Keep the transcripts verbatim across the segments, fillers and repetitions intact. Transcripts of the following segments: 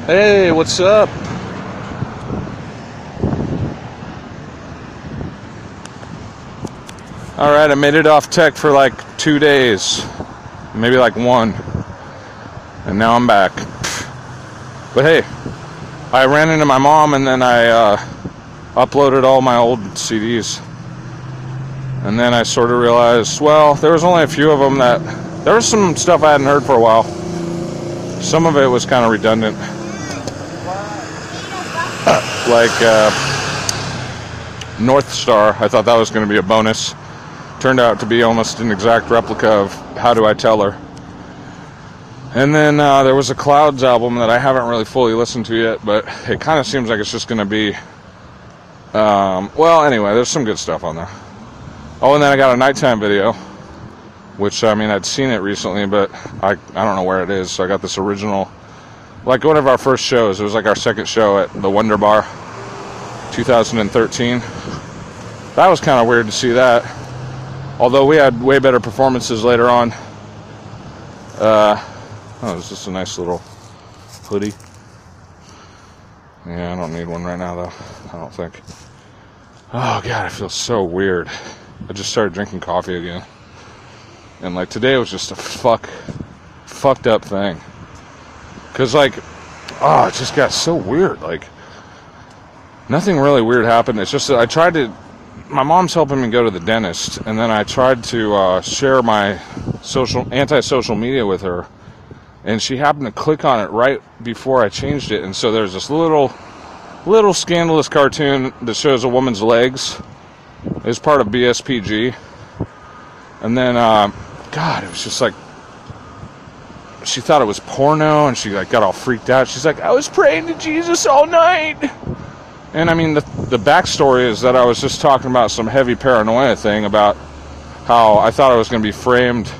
Hey, what's up? Alright, I made it off tech for like two days. Maybe like one. And now I'm back. But hey, I ran into my mom and then I uh, uploaded all my old C Ds. And then I sort of realized, well, there was only a few of them that... There was some stuff I hadn't heard for a while. Some of it was kind of redundant. Like uh, North Star, I thought that was going to be a bonus. Turned out to be almost an exact replica of How Do I Tell Her. And then uh, there was a Clouds album that I haven't really fully listened to yet, but it kind of seems like it's just going to be... Um, well, anyway, there's some good stuff on there. Oh, and then I got a nighttime video, which, I mean, I'd seen it recently, but I, I don't know where it is, so I got this original... Like one of our first shows, it was like our second show at the Wonder Bar, two thousand thirteen. That was kind of weird to see that. Although we had way better performances later on. Uh, oh, it's just a nice little hoodie. Yeah, I don't need one right now, though. I don't think. Oh, God, I feel so weird. I just started drinking coffee again. And, like, today was just a fuck, fucked up thing. Because, like, oh, it just got so weird. Like, nothing really weird happened. It's just that I tried to... My mom's helping me go to the dentist, and then I tried to uh, share my social anti-social media with her, and she happened to click on it right before I changed it, and so there's this little, little scandalous cartoon that shows a woman's legs. It's part of B S P G. And then, uh, God, it was just like... She thought it was porno, and she like got all freaked out. She's like, I was praying to Jesus all night. And I mean, the the backstory is that I was just talking about some heavy paranoia thing about how I thought I was going to be framed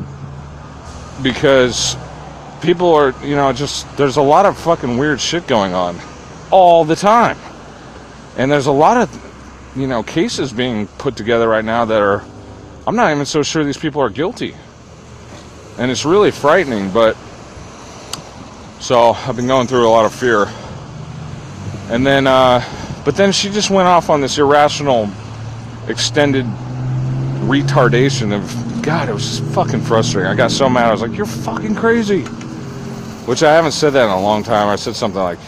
because people are, you know, just, there's a lot of fucking weird shit going on all the time. And there's a lot of, you know, cases being put together right now that are, I'm not even so sure these people are guilty. And it's really frightening, but... So, I've been going through a lot of fear. And then, uh... But then she just went off on this irrational, extended retardation of... God, it was just fucking frustrating. I got so mad, I was like, you're fucking crazy! Which I haven't said that in a long time. I said something like...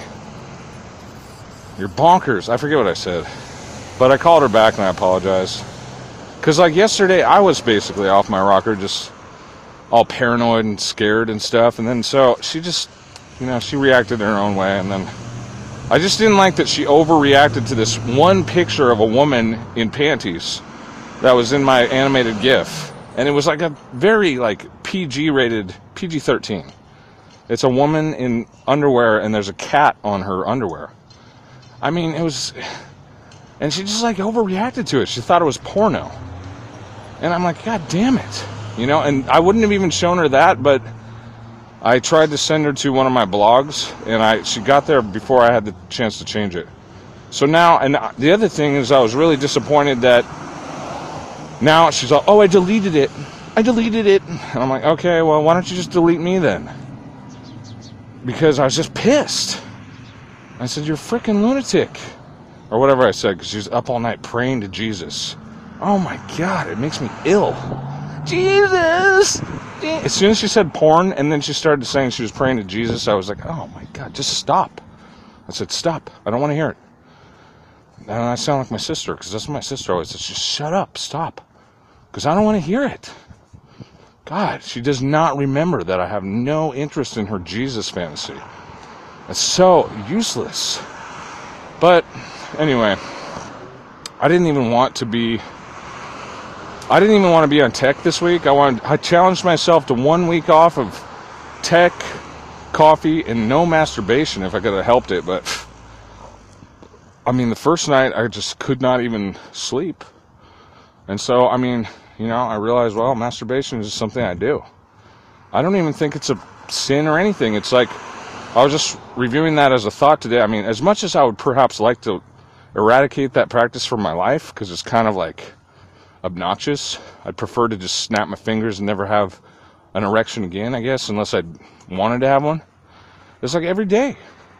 You're bonkers. I forget what I said. But I called her back and I apologized. Because, like, yesterday, I was basically off my rocker, just... all paranoid and scared and stuff, and then so she just, you know, she reacted in her own way, and then I just didn't like that she overreacted to this one picture of a woman in panties that was in my animated GIF, and it was like a very, like, P G rated, P G thirteen. It's a woman in underwear, and there's a cat on her underwear. I mean, it was, and she just, like, overreacted to it. She thought it was porno, and I'm like, God damn it. You know, and I wouldn't have even shown her that, but I tried to send her to one of my blogs, and I she got there before I had the chance to change it. So now, and the other thing is I was really disappointed that now she's like, oh, I deleted it. I deleted it. And I'm like, okay, well, why don't you just delete me then? Because I was just pissed. I said, you're a freaking lunatic. Or whatever I said, because she's up all night praying to Jesus. Oh, my God, it makes me ill. Jesus! As soon as she said porn, and then she started saying she was praying to Jesus, I was like, oh my God, just stop. I said, stop. I don't want to hear it. And I sound like my sister, because that's what my sister always says. Just shut up, stop. Because I don't want to hear it. God, she does not remember that I have no interest in her Jesus fantasy. It's so useless. But, anyway, I didn't even want to be... I didn't even want to be on tech this week. I wanted, I challenged myself to one week off of tech, coffee, and no masturbation if I could have helped it. But, I mean, the first night I just could not even sleep. And so, I mean, you know, I realized, well, masturbation is something I do. I don't even think it's a sin or anything. It's like, I was just reviewing that as a thought today. I mean, as much as I would perhaps like to eradicate that practice from my life, because it's kind of like... obnoxious. I'd prefer to just snap my fingers and never have an erection again, I guess, unless I wanted to have one. It's like every day.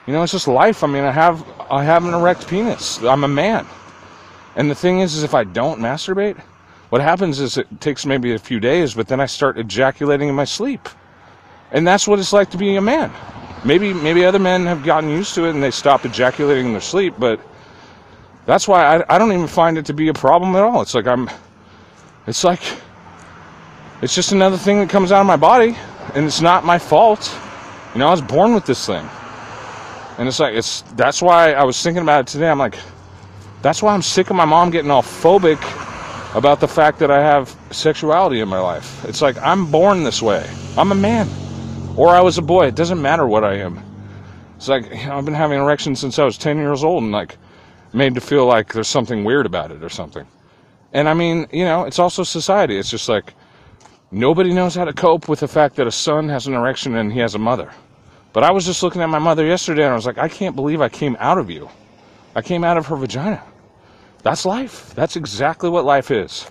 You know, it's just life. I mean, I have I have an erect penis. I'm a man. And the thing is, is if I don't masturbate, what happens is it takes maybe a few days, but then I start ejaculating in my sleep. And that's what it's like to be a man. Maybe maybe other men have gotten used to it and they stop ejaculating in their sleep, but that's why I, I don't even find it to be a problem at all. It's like I'm, it's like, it's just another thing that comes out of my body, and it's not my fault. You know, I was born with this thing. And it's like, it's, that's why I was thinking about it today. I'm like, that's why I'm sick of my mom getting all phobic about the fact that I have sexuality in my life. It's like, I'm born this way. I'm a man. Or I was a boy. It doesn't matter what I am. It's like, you know, I've been having erections since I was ten years old, and like, made to feel like there's something weird about it or something. And I mean, you know, it's also society. It's just like, nobody knows how to cope with the fact that a son has an erection and he has a mother. But I was just looking at my mother yesterday and I was like, I can't believe I came out of you. I came out of her vagina. That's life. That's exactly what life is.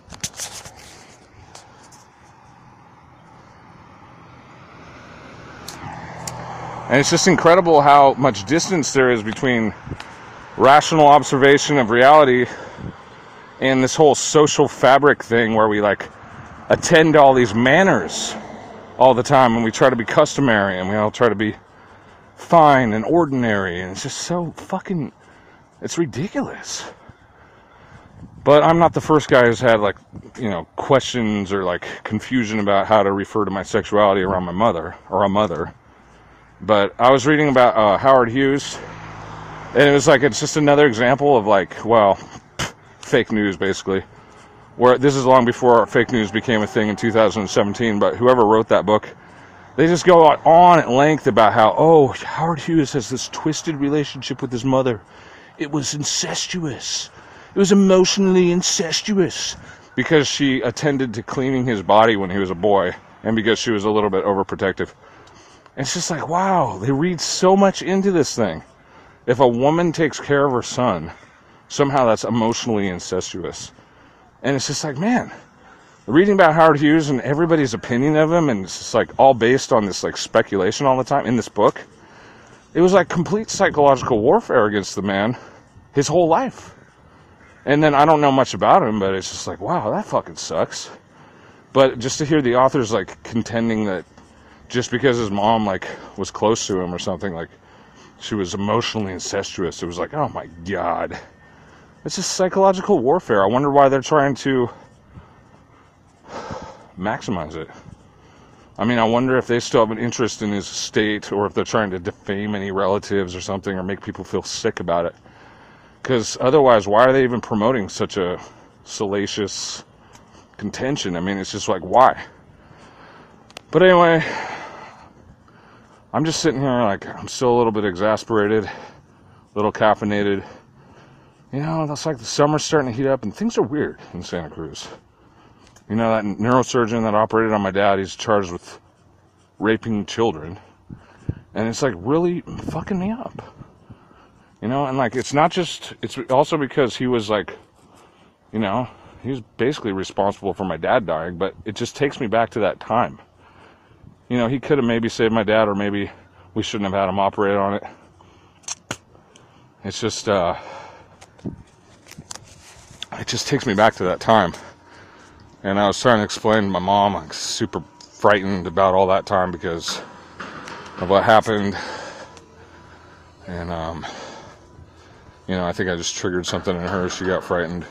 And it's just incredible how much distance there is between rational observation of reality and this whole social fabric thing where we like attend to all these manners all the time, and we try to be customary, and we all try to be fine and ordinary, and it's just so fucking, it's ridiculous. But I'm not the first guy who's had like, you know, questions or like confusion about how to refer to my sexuality around my mother or a mother. But I was reading about uh, Howard Hughes, and it was like, it's just another example of like, well, pff, fake news basically. Where this is long before fake news became a thing in two thousand seventeen, but whoever wrote that book, they just go on at length about how, oh, Howard Hughes has this twisted relationship with his mother. It was incestuous. It was emotionally incestuous because she attended to cleaning his body when he was a boy, and because she was a little bit overprotective. And it's just like, wow, they read so much into this thing. If a woman takes care of her son, somehow that's emotionally incestuous. And it's just like, man, reading about Howard Hughes and everybody's opinion of him, and it's just like all based on this like speculation all the time in this book. It was like complete psychological warfare against the man his whole life. And then I don't know much about him, but it's just like, wow, that fucking sucks. But just to hear the authors like contending that just because his mom like was close to him or something, like she was emotionally incestuous, it was like, oh my God. It's just psychological warfare. I wonder why they're trying to maximize it. I mean, I wonder if they still have an interest in his estate, or if they're trying to defame any relatives or something, or make people feel sick about it. Because otherwise, why are they even promoting such a salacious contention? I mean, it's just like, why? But anyway, I'm just sitting here like, I'm still a little bit exasperated, a little caffeinated. You know, it's like the summer's starting to heat up, and things are weird in Santa Cruz. You know, that neurosurgeon that operated on my dad, he's charged with raping children. And it's like really fucking me up. You know, and like, it's not just, it's also because he was like, you know, he was basically responsible for my dad dying, but it just takes me back to that time. You know, he could have maybe saved my dad, or maybe we shouldn't have had him operate on it. It's just, uh, it just takes me back to that time. And I was trying to explain to my mom, I'm super frightened about all that time because of what happened. And, um, you know, I think I just triggered something in her. She got frightened.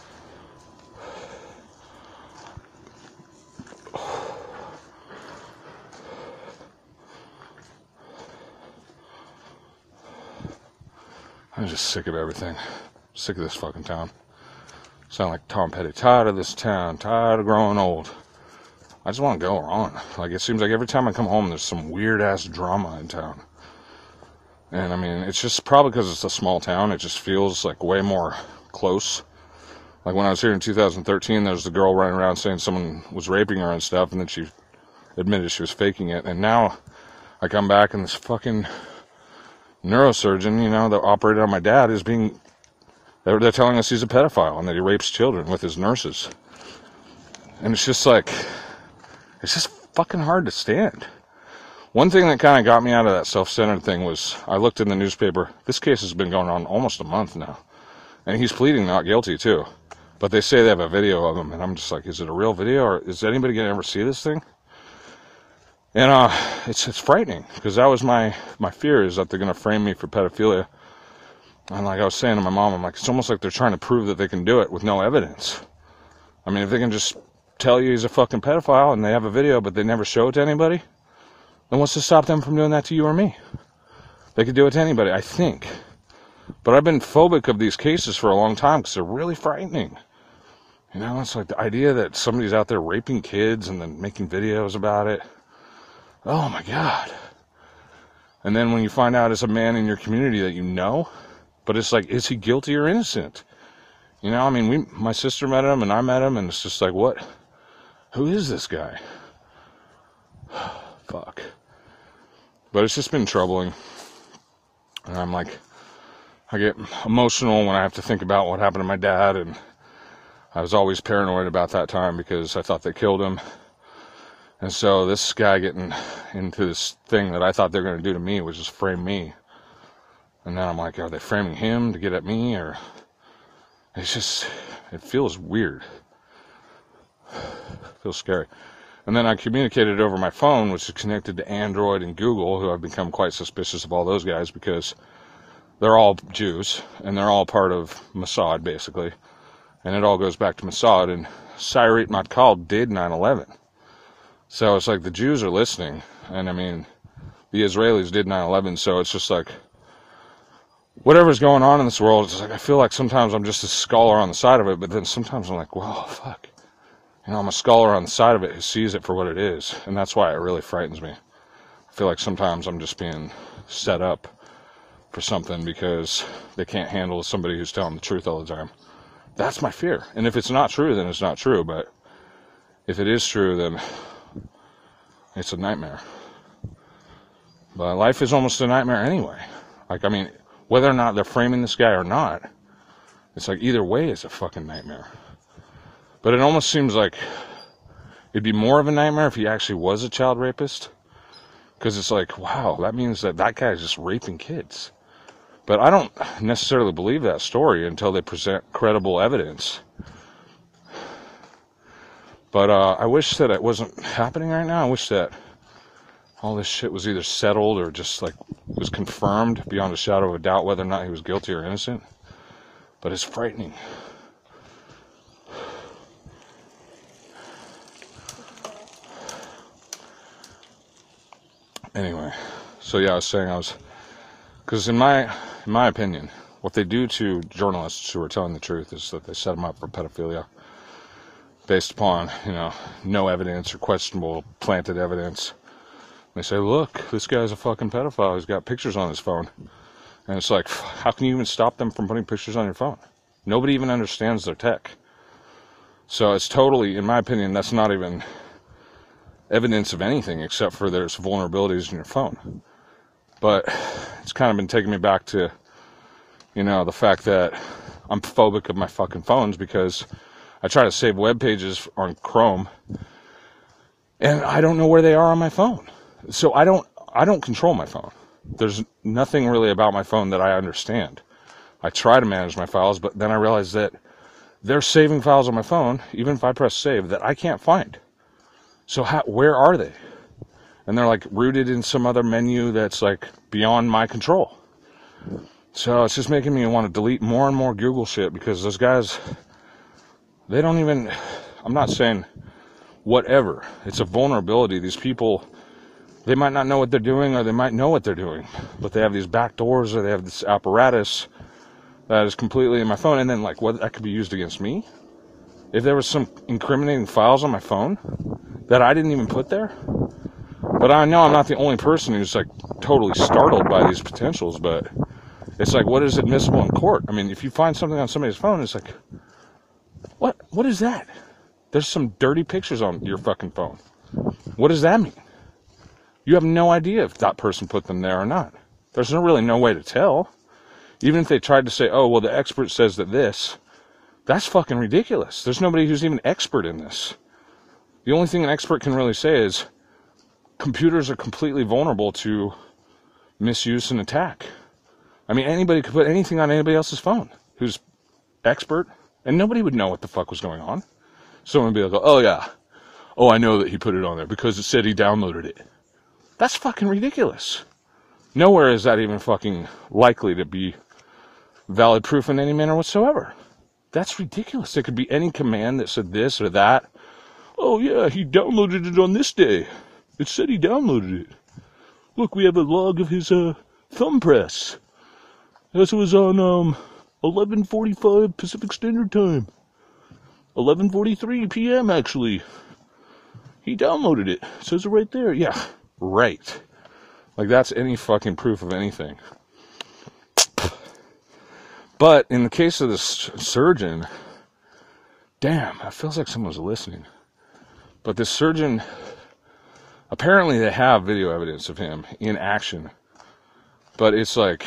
I'm just sick of everything. Sick of this fucking town. Sound like Tom Petty. Tired of this town. Tired of growing old. I just want to go on. Like, it seems like every time I come home, there's some weird-ass drama in town. And, I mean, it's just probably because it's a small town. It just feels, like, way more close. Like, when I was here in two thousand thirteen, there was the girl running around saying someone was raping her and stuff, and then she admitted she was faking it. And now, I come back, and this fucking neurosurgeon, you know, that operated on my dad is being... They're, they're telling us he's a pedophile and that he rapes children with his nurses. And it's just like, it's just fucking hard to stand. One thing that kind of got me out of that self-centered thing was I looked in the newspaper. This case has been going on almost a month now. And he's pleading not guilty, too. But they say they have a video of him. And I'm just like, is it a real video? Or is anybody going to ever see this thing? And uh, it's it's frightening. Because that was my, my fear, is that they're going to frame me for pedophilia. And like I was saying to my mom, I'm like, it's almost like they're trying to prove that they can do it with no evidence. I mean, if they can just tell you he's a fucking pedophile and they have a video, but they never show it to anybody, then what's to stop them from doing that to you or me? They could do it to anybody, I think. But I've been phobic of these cases for a long time because they're really frightening. You know, it's like the idea that somebody's out there raping kids and then making videos about it. Oh my God. And then when you find out it's a man in your community that you know, but it's like, is he guilty or innocent? You know, I mean, we, my sister met him and I met him, and it's just like, what? Who is this guy? Fuck. But it's just been troubling. And I'm like, I get emotional when I have to think about what happened to my dad, and I was always paranoid about that time because I thought they killed him. And so this guy getting into this thing that I thought they were going to do to me was just frame me. And now I'm like, are they framing him to get at me? Or it's just, it feels weird. It feels scary. And then I communicated over my phone, which is connected to Android and Google, who I've become quite suspicious of all those guys because they're all Jews and they're all part of Mossad, basically. And it all goes back to Mossad. And Sayeret Matkal did nine eleven. So it's like the Jews are listening. And I mean, the Israelis did nine eleven. So it's just like, whatever's going on in this world, it's like I feel like sometimes I'm just a scholar on the side of it, but then sometimes I'm like, well, fuck. You know, I'm a scholar on the side of it who sees it for what it is, and that's why it really frightens me. I feel like sometimes I'm just being set up for something because they can't handle somebody who's telling the truth all the time. That's my fear. And if it's not true, then it's not true, but if it is true, then it's a nightmare. But life is almost a nightmare anyway. Like, I mean, whether or not they're framing this guy or not, it's like either way it's a fucking nightmare. But it almost seems like it'd be more of a nightmare if he actually was a child rapist. Because it's like, wow, that means that that guy's just raping kids. But I don't necessarily believe that story until they present credible evidence. But uh, I wish that it wasn't happening right now. I wish that all this shit was either settled or just like was confirmed beyond a shadow of a doubt whether or not he was guilty or innocent. But it's frightening. Anyway, so yeah, I was saying I was, because in my in my opinion, what they do to journalists who are telling the truth is that they set them up for pedophilia based upon, you know, no evidence or questionable planted evidence. They say, look, this guy's a fucking pedophile. He's got pictures on his phone. And it's like, how can you even stop them from putting pictures on your phone? Nobody even understands their tech. So it's totally, in my opinion, that's not even evidence of anything except for there's vulnerabilities in your phone. But it's kind of been taking me back to, you know, the fact that I'm phobic of my fucking phones because I try to save web pages on Chrome and I don't know where they are on my phone. So I don't I don't control my phone. There's nothing really about my phone that I understand. I try to manage my files, but then I realize that they're saving files on my phone, even if I press save, that I can't find. So how, where are they? And they're like rooted in some other menu that's like beyond my control. So it's just making me want to delete more and more Google shit because those guys, they don't even, I'm not saying whatever. It's a vulnerability. These people, they might not know what they're doing or they might know what they're doing, but they have these back doors or they have this apparatus that is completely in my phone. And then like what that could be used against me. If there was some incriminating files on my phone that I didn't even put there. But I know I'm not the only person who's like totally startled by these potentials, but it's like, what is admissible in court? I mean, if you find something on somebody's phone, it's like, what, what is that? There's some dirty pictures on your fucking phone. What does that mean? You have no idea if that person put them there or not. There's no really no way to tell. Even if they tried to say, oh, well, the expert says that this, that's fucking ridiculous. There's nobody who's even expert in this. The only thing an expert can really say is, computers are completely vulnerable to misuse and attack. I mean, anybody could put anything on anybody else's phone who's expert, and nobody would know what the fuck was going on. Someone would be like, oh yeah, oh I know that he put it on there because it said he downloaded it. That's fucking ridiculous. Nowhere is that even fucking likely to be valid proof in any manner whatsoever. That's ridiculous. There could be any command that said this or that. Oh yeah, he downloaded it on this day. It said he downloaded it. Look, we have a log of his uh, thumb press. This was on um, eleven forty-five Pacific Standard Time. eleven forty-three p.m. actually. He downloaded it. It says it right there. Yeah, right. Like that's any fucking proof of anything. But in the case of this surgeon, damn, it feels like someone's listening. But this surgeon, apparently they have video evidence of him in action. But it's like,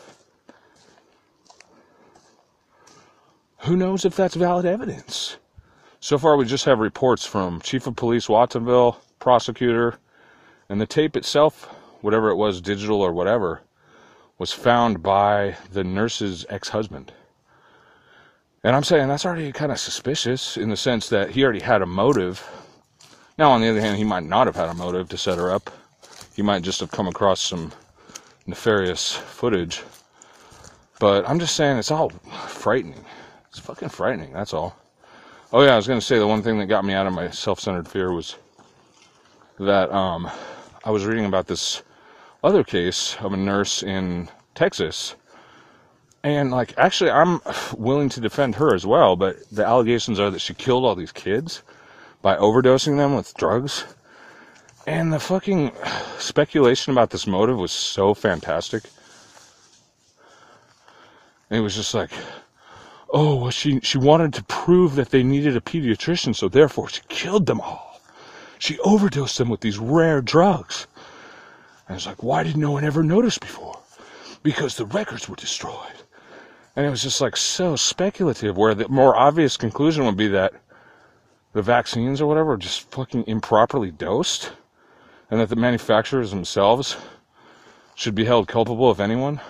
who knows if that's valid evidence? So far we just have reports from Chief of Police Watsonville, prosecutor, and the tape itself, whatever it was, digital or whatever, was found by the nurse's ex-husband. And I'm saying that's already kind of suspicious in the sense that he already had a motive. Now, on the other hand, he might not have had a motive to set her up. He might just have come across some nefarious footage. But I'm just saying it's all frightening. It's fucking frightening, that's all. Oh yeah, I was going to say the one thing that got me out of my self-centered fear was that um, I was reading about this other case of a nurse in Texas. And, like, actually, I'm willing to defend her as well, but the allegations are that she killed all these kids by overdosing them with drugs. And the fucking speculation about this motive was so fantastic. And it was just like, oh, well, she, she wanted to prove that they needed a pediatrician, so therefore she killed them all. She overdosed them with these rare drugs. And it's like, why did no one ever notice before? Because the records were destroyed. And it was just like so speculative, where the more obvious conclusion would be that the vaccines or whatever are just fucking improperly dosed, and that the manufacturers themselves should be held culpable, if anyone.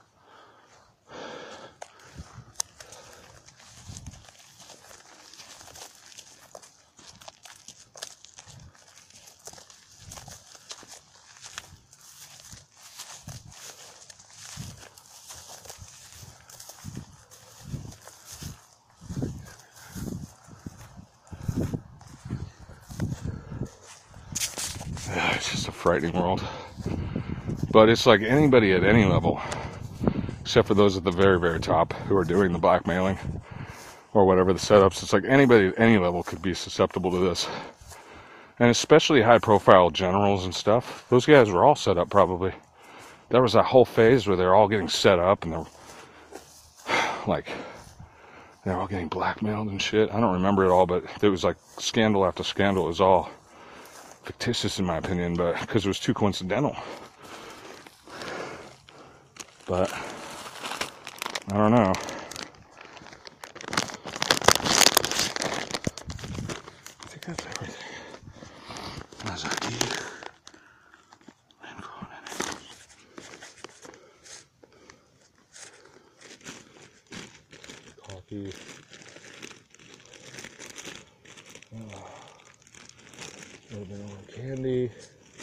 It's just a frightening world. But it's like anybody at any level, except for those at the very, very top who are doing the blackmailing or whatever the setups, it's like anybody at any level could be susceptible to this. And especially high-profile generals and stuff. Those guys were all set up probably. There was that whole phase where they're all getting set up and they're like, they're all getting blackmailed and shit. I don't remember it all, but it was like scandal after scandal. It was all fictitious in my opinion, but because it was too coincidental. But I don't know. I think that's everything. That's a key. Coffee. Oh. A little bit more candy.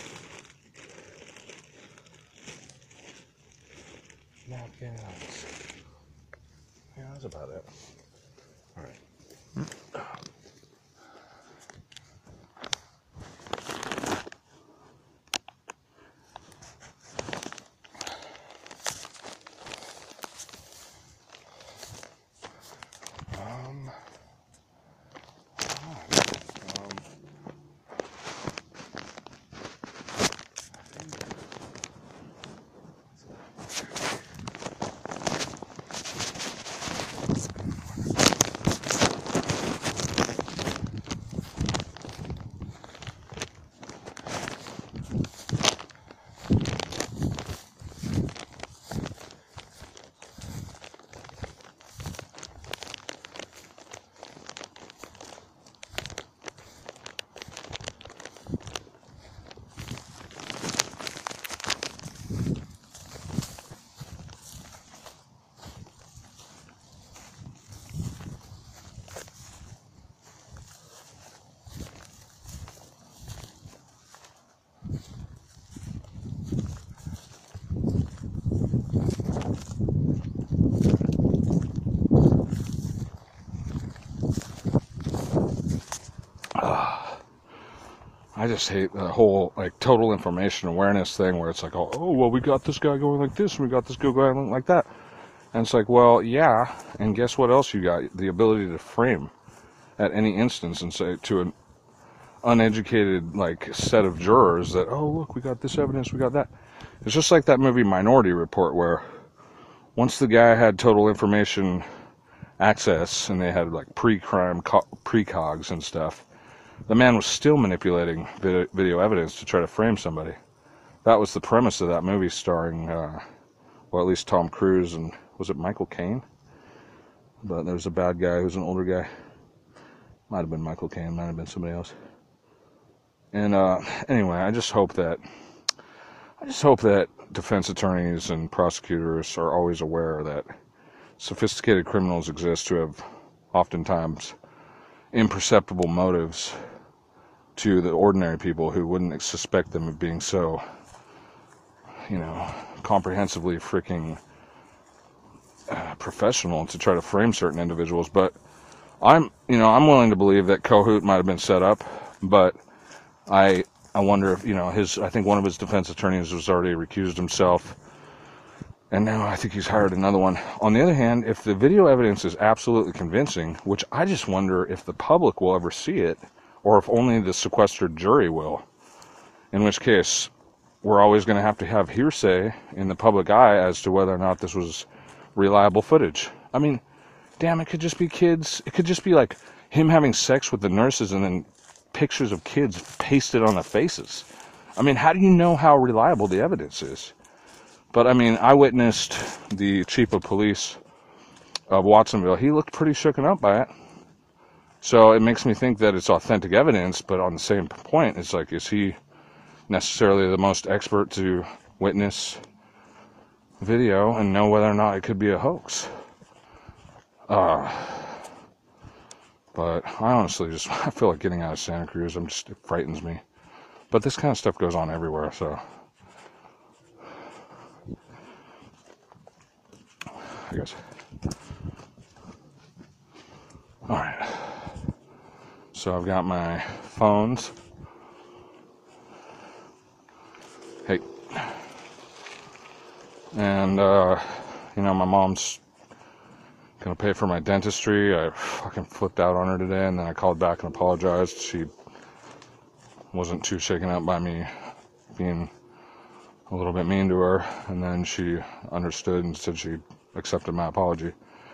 Napkins. Yeah, that's about it. All right. Um. just hate the whole, like, total information awareness thing where it's like, oh, oh, well, we got this guy going like this, and we got this guy going like that. And it's like, well, yeah, and guess what else you got? The ability to frame at any instance and say to an uneducated, like, set of jurors that, oh, look, we got this evidence, we got that. It's just like that movie Minority Report, where once the guy had total information access and they had, like, pre-crime co- precogs and stuff, the man was still manipulating video, video evidence to try to frame somebody. That was the premise of that movie, starring, uh, well, at least Tom Cruise and, was it Michael Caine? But there was a bad guy who was an older guy. Might have been Michael Caine, might have been somebody else. And uh, anyway, I just hope that I just hope that defense attorneys and prosecutors are always aware that sophisticated criminals exist who have oftentimes imperceptible motives to the ordinary people who wouldn't suspect them of being so, you know, comprehensively freaking uh, professional to try to frame certain individuals. But I'm, you know, I'm willing to believe that Kohout might have been set up, but I I wonder if, you know, his, I think one of his defense attorneys was already recused himself, and now I think he's hired another one. On the other hand, if the video evidence is absolutely convincing, which I just wonder if the public will ever see it, or if only the sequestered jury will, in which case we're always going to have to have hearsay in the public eye as to whether or not this was reliable footage. I mean, damn, it could just be kids, it could just be like him having sex with the nurses and then pictures of kids pasted on their faces. I mean, how do you know how reliable the evidence is? But I mean, I witnessed the chief of police of Watsonville. He looked pretty shooken up by it. So it makes me think that it's authentic evidence, but on the same point, it's like, is he necessarily the most expert to witness video and know whether or not it could be a hoax? Uh, but I honestly just, I feel like getting out of Santa Cruz. I'm just, it frightens me. But this kind of stuff goes on everywhere, so I guess. Alright. So I've got my phones. Hey. And, uh, you know, my mom's gonna pay for my dentistry. I fucking flipped out on her today, and then I called back and apologized. She wasn't too shaken up by me being a little bit mean to her, and then she understood and said she accepted my apology.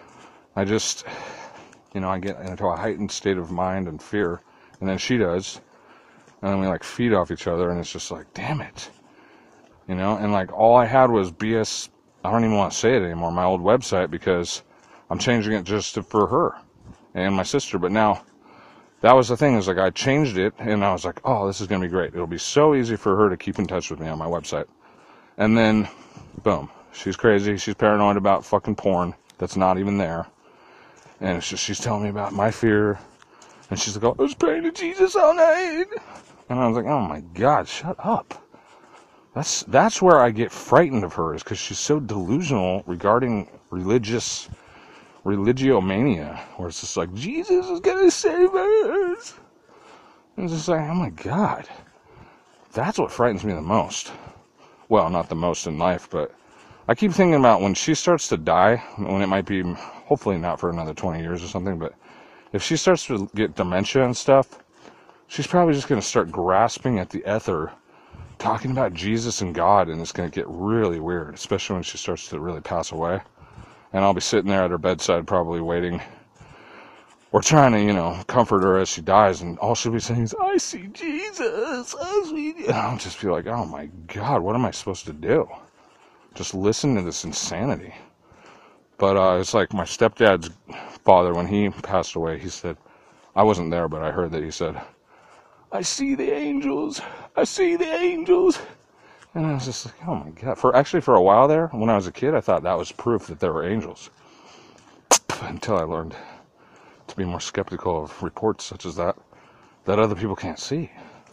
I just, you know, I get into a heightened state of mind and fear, and then she does, and then we like feed off each other, and it's just like, damn it, you know. And like, all I had was B S. I don't even want to say it anymore, my old website, because I'm changing it just to, for her and my sister. But now, that was the thing, is like, I changed it, and I was like, oh, this is going to be great. It'll be so easy for her to keep in touch with me on my website. And then, boom, she's crazy. She's paranoid about fucking porn that's not even there. And it's just, she's telling me about my fear. And she's like, oh, I was praying to Jesus all night. And I was like, oh my God, shut up. That's, that's where I get frightened of her, is because she's so delusional regarding religious, religiomania, where it's just like, Jesus is going to save us. And it's just like, oh my God. That's what frightens me the most. Well, not the most in life, but I keep thinking about when she starts to die, when it might be, hopefully not for another twenty years or something, but if she starts to get dementia and stuff, she's probably just going to start grasping at the ether, talking about Jesus and God, and it's going to get really weird, especially when she starts to really pass away. And I'll be sitting there at her bedside probably waiting, or trying to, you know, comfort her as she dies, and all she'll be saying is, I see Jesus, I see Jesus. And I'll just be like, oh my God, what am I supposed to do? Just listen to this insanity. But uh, it's like my stepdad's father, when he passed away, he said, I wasn't there, but I heard that he said, I see the angels, I see the angels. And I was just like, oh my God. For actually, for a while there, when I was a kid, I thought that was proof that there were angels. Until I learned to be more skeptical of reports such as that, that other people can't see.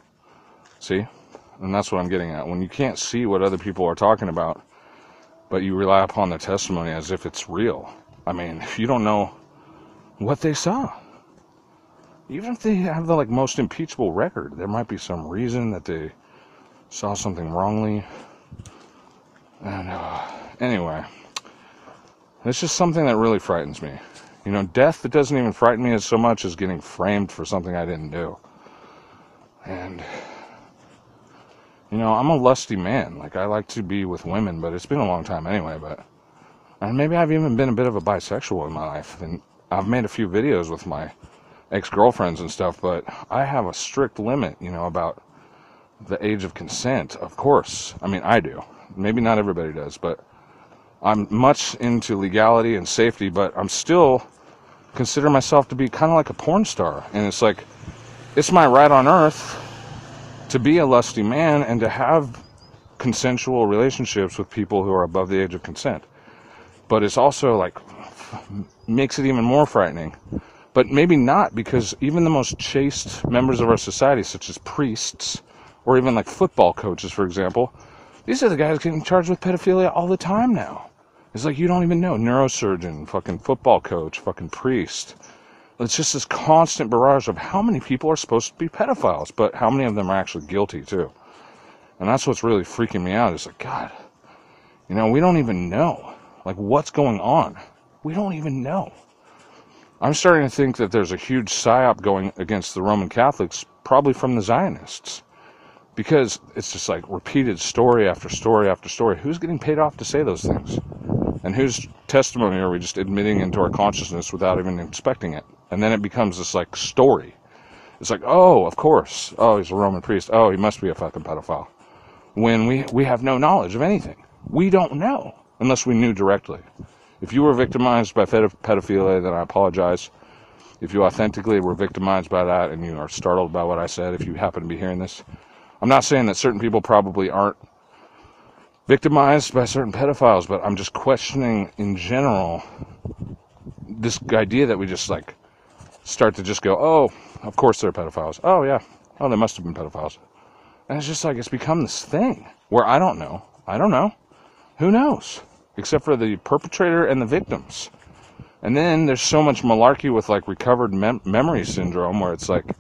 See? And that's what I'm getting at. When you can't see what other people are talking about, but you rely upon their testimony as if it's real. I mean, if you don't know what they saw, even if they have the like most impeachable record, there might be some reason that they saw something wrongly. And uh, anyway, it's just something that really frightens me. You know, death, it doesn't even frighten me as so much as getting framed for something I didn't do. And, you know, I'm a lusty man. Like, I like to be with women, but it's been a long time anyway. But, and maybe I've even been a bit of a bisexual in my life. And I've made a few videos with my ex-girlfriends and stuff, but I have a strict limit, you know, about the age of consent, of course. I mean, I do. Maybe not everybody does, but I'm much into legality and safety, but I'm still consider myself to be kind of like a porn star. And it's like, it's my right on earth to be a lusty man and to have consensual relationships with people who are above the age of consent. But it's also like, makes it even more frightening. But maybe not, because even the most chaste members of our society, such as priests, or even like football coaches, for example, these are the guys getting charged with pedophilia all the time now. It's like, you don't even know. Neurosurgeon, fucking football coach, fucking priest. It's just this constant barrage of how many people are supposed to be pedophiles, but how many of them are actually guilty, too. And that's what's really freaking me out. It's like, God, you know, we don't even know. Like, what's going on? We don't even know. I'm starting to think that there's a huge psyop going against the Roman Catholics, probably from the Zionists. Because it's just like repeated story after story after story. Who's getting paid off to say those things? And whose testimony are we just admitting into our consciousness without even inspecting it? And then it becomes this like story. It's like, oh, of course. Oh, he's a Roman priest. Oh, he must be a fucking pedophile. When we, we have no knowledge of anything. We don't know unless we knew directly. If you were victimized by pedophilia, then I apologize. If you authentically were victimized by that and you are startled by what I said, if you happen to be hearing this, I'm not saying that certain people probably aren't victimized by certain pedophiles, but I'm just questioning in general this idea that we just like start to just go, oh, of course they're pedophiles. Oh, yeah. Oh, they must have been pedophiles. And it's just like, it's become this thing where I don't know. I don't know. Who knows? Except for the perpetrator and the victims. And then there's so much malarkey with like recovered mem- memory syndrome where it's like,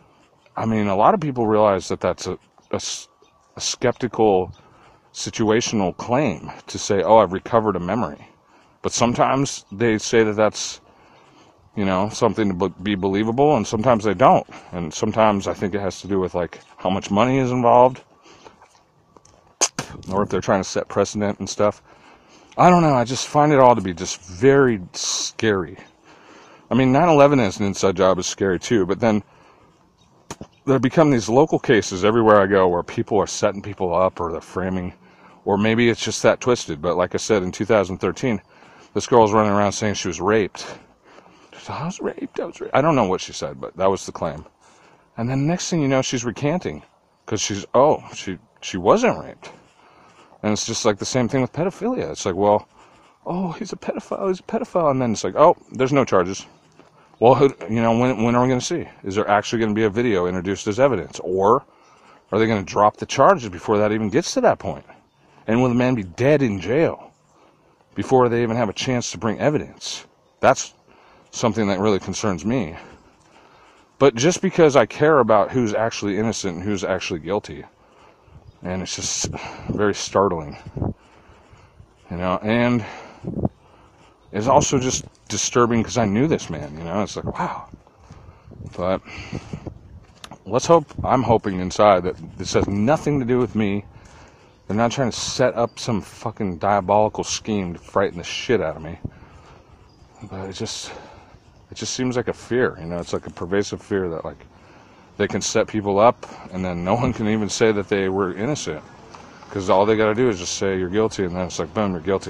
I mean, a lot of people realize that that's a, a, a skeptical situational claim to say, oh, I've recovered a memory. But sometimes they say that that's, you know, something to be believable, and sometimes they don't. And sometimes I think it has to do with, like, how much money is involved, or if they're trying to set precedent and stuff. I don't know, I just find it all to be just very scary. I mean, nine eleven as an inside job is scary too, but then there become these local cases everywhere I go where people are setting people up or they're framing, or maybe it's just that twisted. But like I said, in two thousand thirteen, this girl was running around saying she was raped. She said, I was raped, I was raped. I don't know what she said, but that was the claim. And then next thing you know, she's recanting because she's, oh, she, she wasn't raped. And it's just like the same thing with pedophilia. It's like, well, oh, he's a pedophile, he's a pedophile. And then it's like, oh, there's no charges. Well, who, you know, when, when are we going to see? Is there actually going to be a video introduced as evidence? Or are they going to drop the charges before that even gets to that point? And will the man be dead in jail before they even have a chance to bring evidence? That's something that really concerns me. But just because I care about who's actually innocent and who's actually guilty, and it's just very startling, you know, and it's also just disturbing because I knew this man, you know, it's like, wow. But let's hope, I'm hoping inside that this has nothing to do with me. They're not trying to set up some fucking diabolical scheme to frighten the shit out of me. But it just, it just seems like a fear, you know, it's like a pervasive fear that, like, they can set people up and then no one can even say that they were innocent. Because all they got to do is just say you're guilty, and then it's like, boom, you're guilty.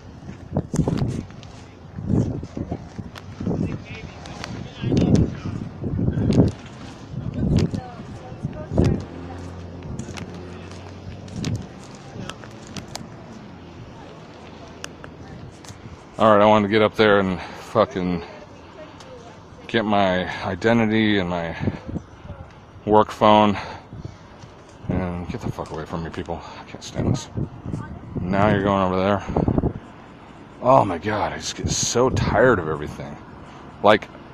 Alright, I wanted to get up there and fucking get my identity and my work phone and get the fuck away from me, people. I can't stand this. Now you're going over there. Oh my god, I just get so tired of everything. Like,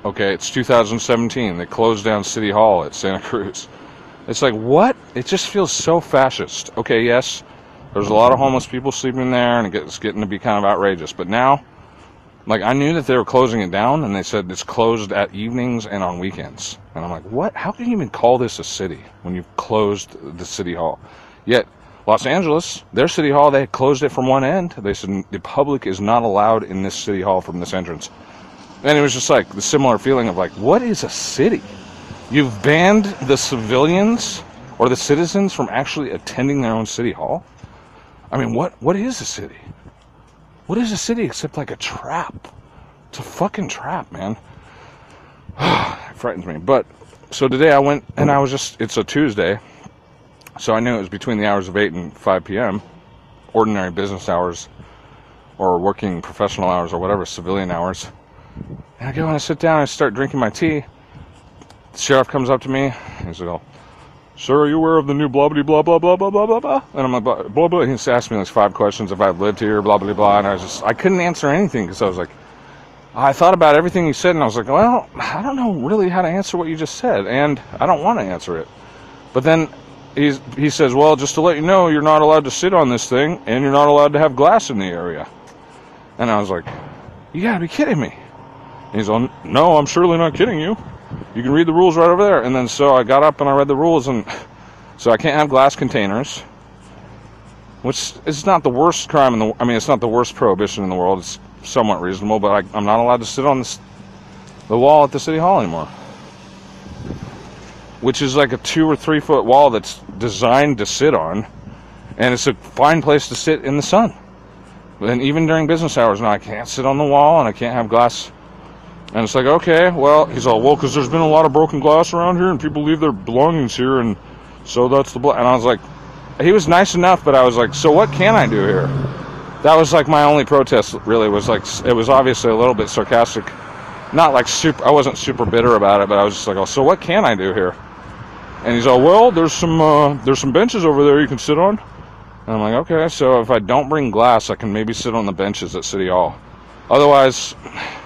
Okay, it's two thousand seventeen. They closed down City Hall at Santa Cruz. It's like, what? It just feels so fascist. Okay, yes, there's a lot of homeless people sleeping there, and it's getting to be kind of outrageous. But now, like, I knew that they were closing it down, and they said it's closed at evenings and on weekends. And I'm like, what? How can you even call this a city when you've closed the City Hall? Yet, Los Angeles, their City Hall, they closed it from one end. They said the public is not allowed in this City Hall from this entrance. And it was just like the similar feeling of like, what is a city? You've banned the civilians or the citizens from actually attending their own City Hall? I mean, what what is a city? What is a city except like a trap? It's a fucking trap, man. It frightens me. But, so today I went, and I was just, it's a Tuesday, so I knew it was between the hours of eight and five p.m., ordinary business hours, or working professional hours, or whatever, civilian hours. And I go and I sit down and I start drinking my tea. The sheriff comes up to me, and he's like, sir, are you aware of the new blah, blah, blah, blah, blah, blah, blah, blah, blah? And I'm like, blah, blah, blah. And he just asked me like five questions if I've lived here, blah, blah, blah. And I was just, I couldn't answer anything because I was like, I thought about everything he said, and I was like, well, I don't know really how to answer what you just said, and I don't want to answer it. But then he's, he says, well, just to let you know, you're not allowed to sit on this thing, and you're not allowed to have glass in the area. And I was like, you gotta be kidding me. And he's like, no, I'm surely not kidding you. You can read the rules right over there. And then so I got up and I read the rules, and so I can't have glass containers, which is not the worst crime in the, I mean, it's not the worst prohibition in the world. It's somewhat reasonable, but I, I'm not allowed to sit on this, the wall at the City Hall anymore, which is like a two or three foot wall that's designed to sit on, and it's a fine place to sit in the sun. And even during business hours now, I can't sit on the wall, and I can't have glass. And it's like, okay, well, he's all, well, because there's been a lot of broken glass around here, and people leave their belongings here, and so that's the, bl-. And I was like, he was nice enough, but I was like, so what can I do here? That was like my only protest, really, was like, it was obviously a little bit sarcastic. Not like super, I wasn't super bitter about it, but I was just like, oh, so what can I do here? And he's all, well, there's some, uh, there's some benches over there you can sit on. And I'm like, okay, so if I don't bring glass, I can maybe sit on the benches at City Hall. Otherwise,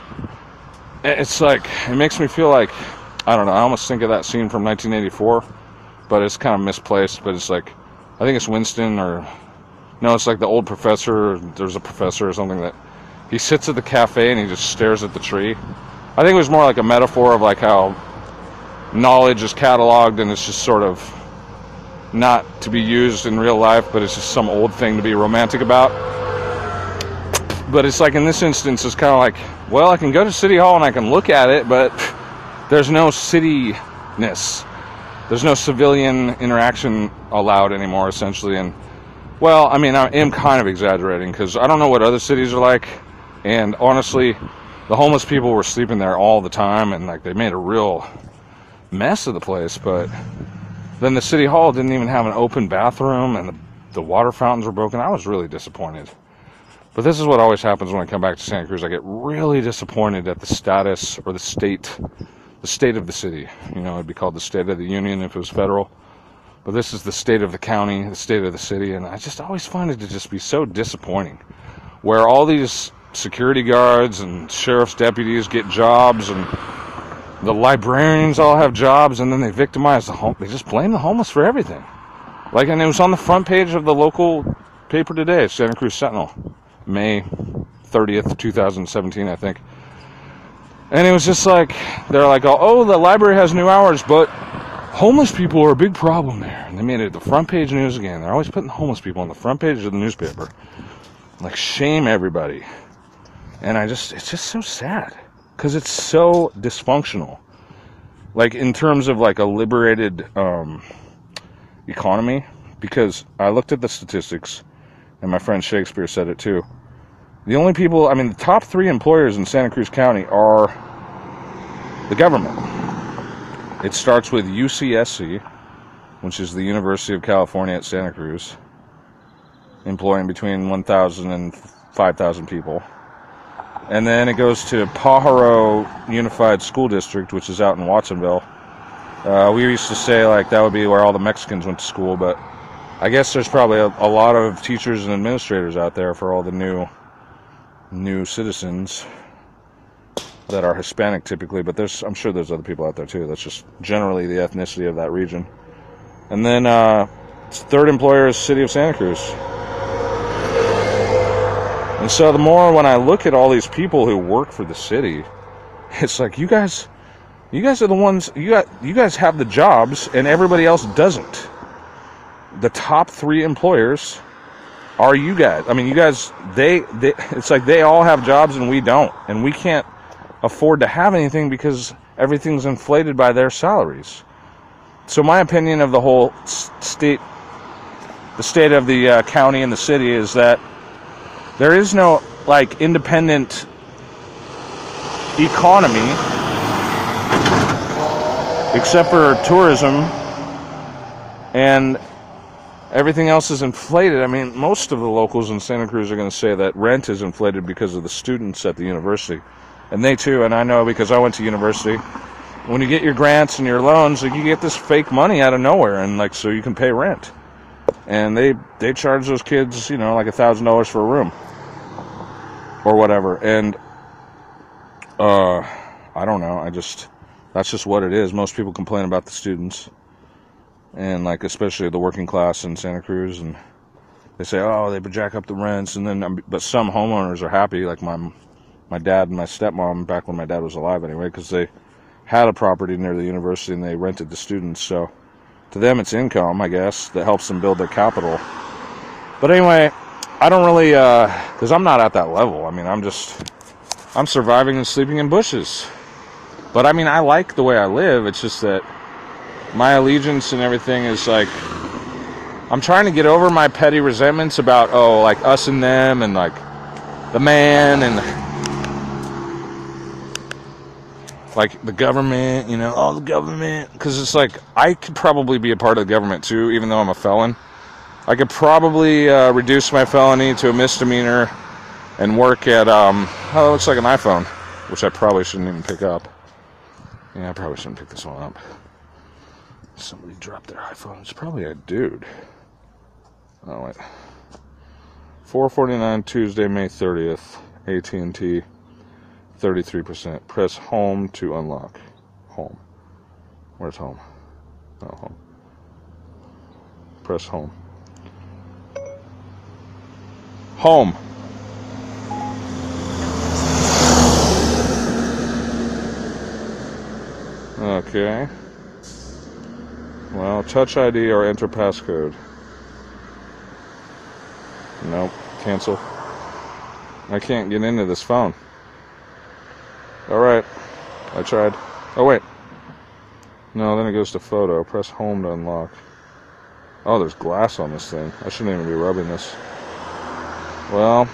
it's like, it makes me feel like, I don't know, I almost think of that scene from nineteen eighty-four, but it's kind of misplaced, but it's like, I think it's Winston, or, no, it's like the old professor, there's a professor or something that, he sits at the cafe and he just stares at the tree. I think it was more like a metaphor of like how knowledge is cataloged and it's just sort of not to be used in real life, but it's just some old thing to be romantic about. But it's like in this instance, it's kind of like, well, I can go to City Hall and I can look at it, but there's no city-ness. There's no civilian interaction allowed anymore, essentially. And, well, I mean, I am kind of exaggerating because I don't know what other cities are like. And honestly, the homeless people were sleeping there all the time, and like they made a real mess of the place. But then the City Hall didn't even have an open bathroom, and the, the water fountains were broken. I was really disappointed. But this is what always happens when I come back to Santa Cruz. I get really disappointed at the status or the state, the state of the city. You know, it'd be called the State of the Union if it was federal. But this is the state of the county, the state of the city. And I just always find it to just be so disappointing. Where all these security guards and sheriff's deputies get jobs, and the librarians all have jobs, and then they victimize the home. They just blame the homeless for everything. Like, and it was on the front page of the local paper today, Santa Cruz Sentinel. May thirtieth, twenty seventeen, I think. And it was just like, they're like, oh, the library has new hours, but homeless people are a big problem there. And they made it the front page news again. They're always putting the homeless people on the front page of the newspaper. Like, shame everybody. And I just, it's just so sad. Because it's so dysfunctional. Like, in terms of, like, a liberated um, economy. Because I looked at the statistics, and my friend Shakespeare said it too. The only people, I mean, the top three employers in Santa Cruz County are the government. It starts with U C S C, which is the University of California at Santa Cruz, employing between one thousand and five thousand people. And then it goes to Pajaro Unified School District, which is out in Watsonville. Uh, we used to say, like, that would be where all the Mexicans went to school, but I guess there's probably a, a lot of teachers and administrators out there for all the new new citizens. that are Hispanic typically, but there's I'm sure there's other people out there too. That's just generally the ethnicity of that region. And then uh, third employer is City of Santa Cruz. And so the more when I look at all these people who work for the city, it's like you guys, you guys are the ones you got. You guys have the jobs, and everybody else doesn't. The top three employers are you guys. I mean, you guys. They, they. It's like they all have jobs, and we don't, and we can't afford to have anything because everything's inflated by their salaries. So my opinion of the whole state, the state of the uh, county and the city is that there is no, like, independent economy except for tourism, and everything else is inflated. I mean, most of the locals in Santa Cruz are going to say that rent is inflated because of the students at the university. And they too, and I know because I went to university, when you get your grants and your loans, like, you get this fake money out of nowhere, and like so you can pay rent. And they they charge those kids, you know, like a thousand dollars for a room. Or whatever, and uh, I don't know. I just that's just what it is. Most people complain about the students, and like especially the working class in Santa Cruz, and they say, "Oh, they jack up the rents," and then but some homeowners are happy, like my my dad and my stepmom back when my dad was alive, anyway, because they had a property near the university and they rented to students. So to them, it's income, I guess, that helps them build their capital. But anyway. I don't really, because uh, I'm not at that level. I mean, I'm just, I'm surviving and sleeping in bushes. But I mean, I like the way I live. It's just that my allegiance and everything is like, I'm trying to get over my petty resentments about, oh, like us and them and like the man and like the government, you know, oh, the government. Because it's like, I could probably be a part of the government too, even though I'm a felon. I could probably uh, reduce my felony to a misdemeanor and work at, um, oh, it looks like an iPhone, which I probably shouldn't even pick up. Yeah, I probably shouldn't pick this one up. Somebody dropped their iPhone. It's probably a dude. Oh, wait. four forty-nine Tuesday, May thirtieth. A T and T, thirty-three percent. Press home to unlock. Home. Where's home? Oh, home. Press home. Home. Okay. Well, Touch I D or enter passcode. Nope. Cancel. I can't get into this phone. Alright. I tried. Oh, wait. No, then it goes to photo. Press home to unlock. Oh, there's glass on this thing. I shouldn't even be rubbing this. Well,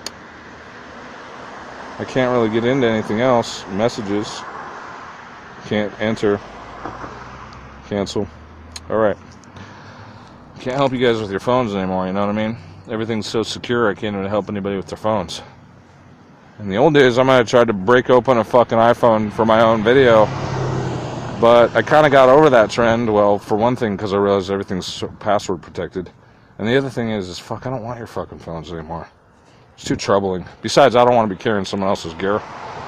I can't really get into anything else. Messages. Can't enter. Cancel. Alright. Can't help you guys with your phones anymore, you know what I mean? Everything's so secure I can't even help anybody with their phones. In the old days, I might have tried to break open a fucking iPhone for my own video. But I kind of got over that trend. Well, for one thing, because I realized everything's password protected. And the other thing is, is fuck, I don't want your fucking phones anymore. It's too troubling. Besides, I don't want to be carrying someone else's gear.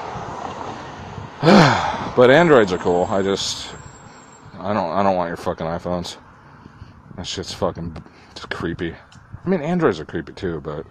But Androids are cool. I just, I don't, I don't want your fucking iPhones. That shit's fucking just creepy. I mean, Androids are creepy too, but,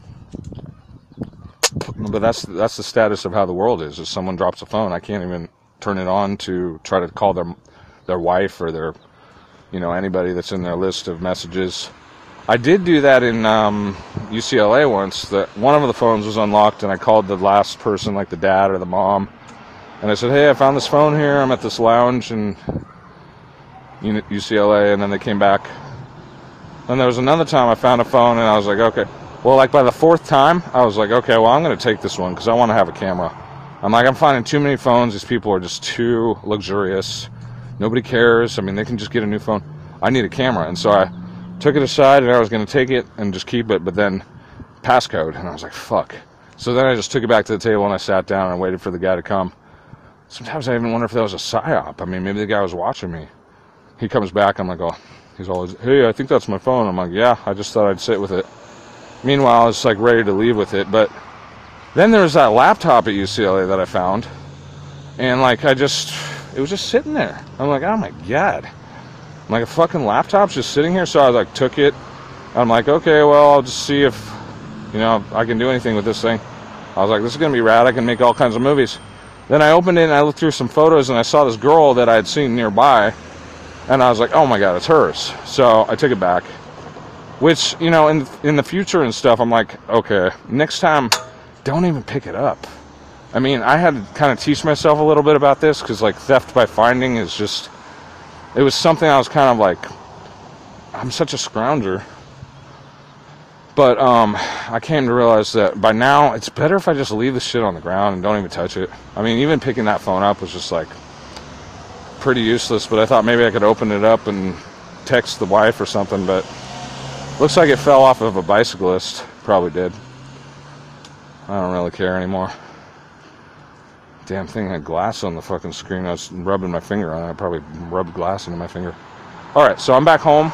but that's that's the status of how the world is. If someone drops a phone, I can't even turn it on to try to call their their wife or their, you know, anybody that's in their list of messages. I did do that in um, U C L A once. That one of the phones was unlocked, and I called the last person, like the dad or the mom, and I said, "Hey, I found this phone here. I'm at this lounge in U C L A," and then they came back. And there was another time I found a phone, and I was like, "Okay." Well, like by the fourth time, I was like, "Okay, well, I'm going to take this one because I want to have a camera." I'm like, I'm finding too many phones. These people are just too luxurious. Nobody cares. I mean, they can just get a new phone. I need a camera, and so I took it aside, and I was going to take it and just keep it, but then passcode, and I was like, fuck. So then I just took it back to the table, and I sat down and waited for the guy to come. Sometimes I even wonder if that was a psyop. I mean, maybe the guy was watching me. He comes back, I'm like, oh, he's always, hey, I think that's my phone. I'm like, yeah, I just thought I'd sit with it. Meanwhile, I was like ready to leave with it, but then there was that laptop at U C L A that I found, And like I just, it was just sitting there. I'm like, oh my god. I'm like, a fucking laptop's just sitting here. So I like took it. I'm like, okay, well, I'll just see if, you know, I can do anything with this thing. I was like, this is gonna be rad. I can make all kinds of movies. Then I opened it and I looked through some photos and I saw this girl that I had seen nearby. And I was like, oh my god, it's hers. So I took it back. Which, you know, in in the future and stuff, I'm like, okay, next time, don't even pick it up. I mean, I had to kind of teach myself a little bit about this, because, like, theft by finding is just, it was something I was kind of like, I'm such a scrounger. But um, I came to realize that by now, it's better if I just leave the shit on the ground and don't even touch it. I mean, even picking that phone up was just, like, pretty useless, but I thought maybe I could open it up and text the wife or something, but looks like it fell off of a bicyclist. Probably did. I don't really care anymore. Damn thing had glass on the fucking screen. I was rubbing my finger on it. I probably rubbed glass into my finger. Alright, so I'm back home.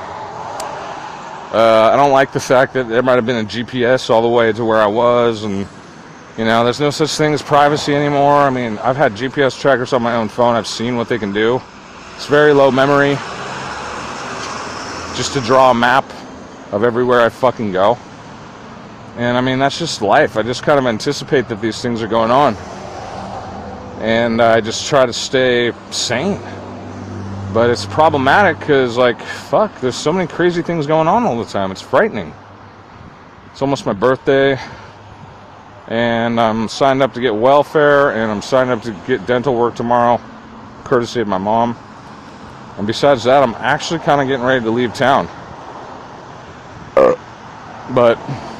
Uh, I don't like the fact that there might have been a G P S all the way to where I was, and you know, there's no such thing as privacy anymore. I mean, I've had G P S trackers on my own phone. I've seen what they can do. It's very low memory. Just to draw a map of everywhere I fucking go. And I mean, that's just life. I just kind of anticipate that these things are going on. And I just try to stay sane. But it's problematic because, like, fuck, there's so many crazy things going on all the time. It's frightening. It's almost my birthday. And I'm signed up to get welfare. And I'm signed up to get dental work tomorrow, courtesy of my mom. And besides that, I'm actually kind of getting ready to leave town. But,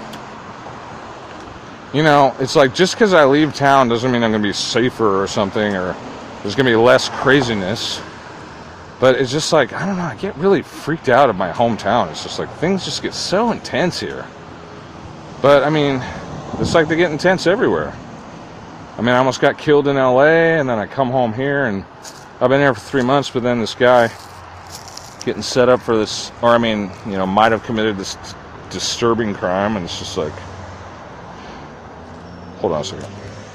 you know, it's like, just because I leave town doesn't mean I'm going to be safer or something, or there's going to be less craziness. But it's just like, I don't know, I get really freaked out of my hometown. It's just like, things just get so intense here. But, I mean, it's like they get intense everywhere. I mean, I almost got killed in L A, and then I come home here, and I've been here for three months, but then this guy getting set up for this, or I mean, you know, might have committed this disturbing crime, and it's just like, hold on a second.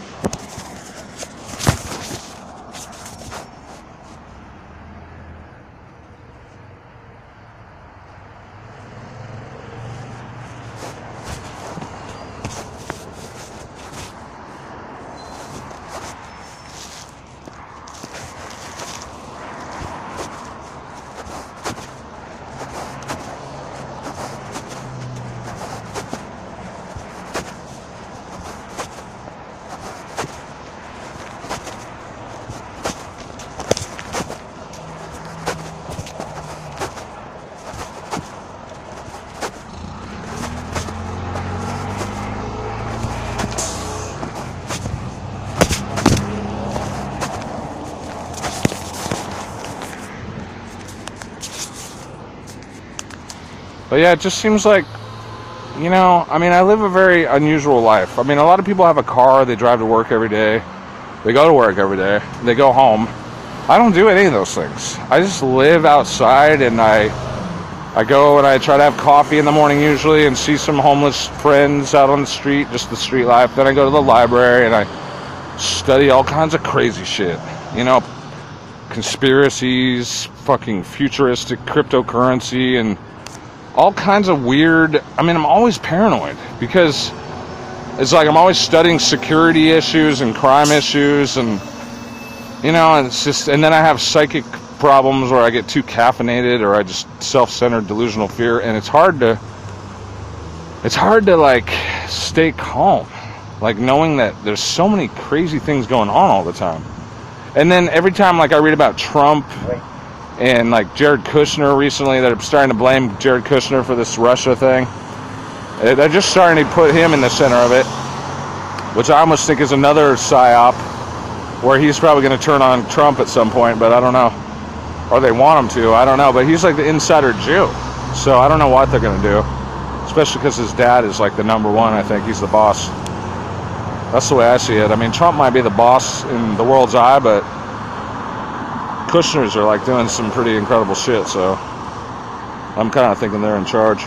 But yeah, it just seems like, you know, I mean, I live a very unusual life. I mean, a lot of people have a car, they drive to work every day, they go to work every day, they go home. I don't do any of those things. I just live outside, and I I go and I try to have coffee in the morning usually, and see some homeless friends out on the street, just the street life. Then I go to the library and I study all kinds of crazy shit. You know, conspiracies, fucking futuristic cryptocurrency, and all kinds of weird. I mean, I'm always paranoid because it's like I'm always studying security issues and crime issues, and you know, and it's just, and then I have psychic problems where I get too caffeinated, or I just self-centered delusional fear, and it's hard to it's hard to like stay calm, like knowing that there's so many crazy things going on all the time. And then every time, like, I read about Trump and like Jared Kushner recently, they're starting to blame Jared Kushner for this Russia thing. They're just starting to put him in the center of it, which I almost think is another psyop, where he's probably going to turn on Trump at some point, but I don't know. Or they want him to, I don't know. But he's like the insider Jew, so I don't know what they're going to do. Especially because his dad is like the number one, I think. He's the boss. That's the way I see it. I mean, Trump might be the boss in the world's eye, but Kushners are like doing some pretty incredible shit, so I'm kind of thinking they're in charge.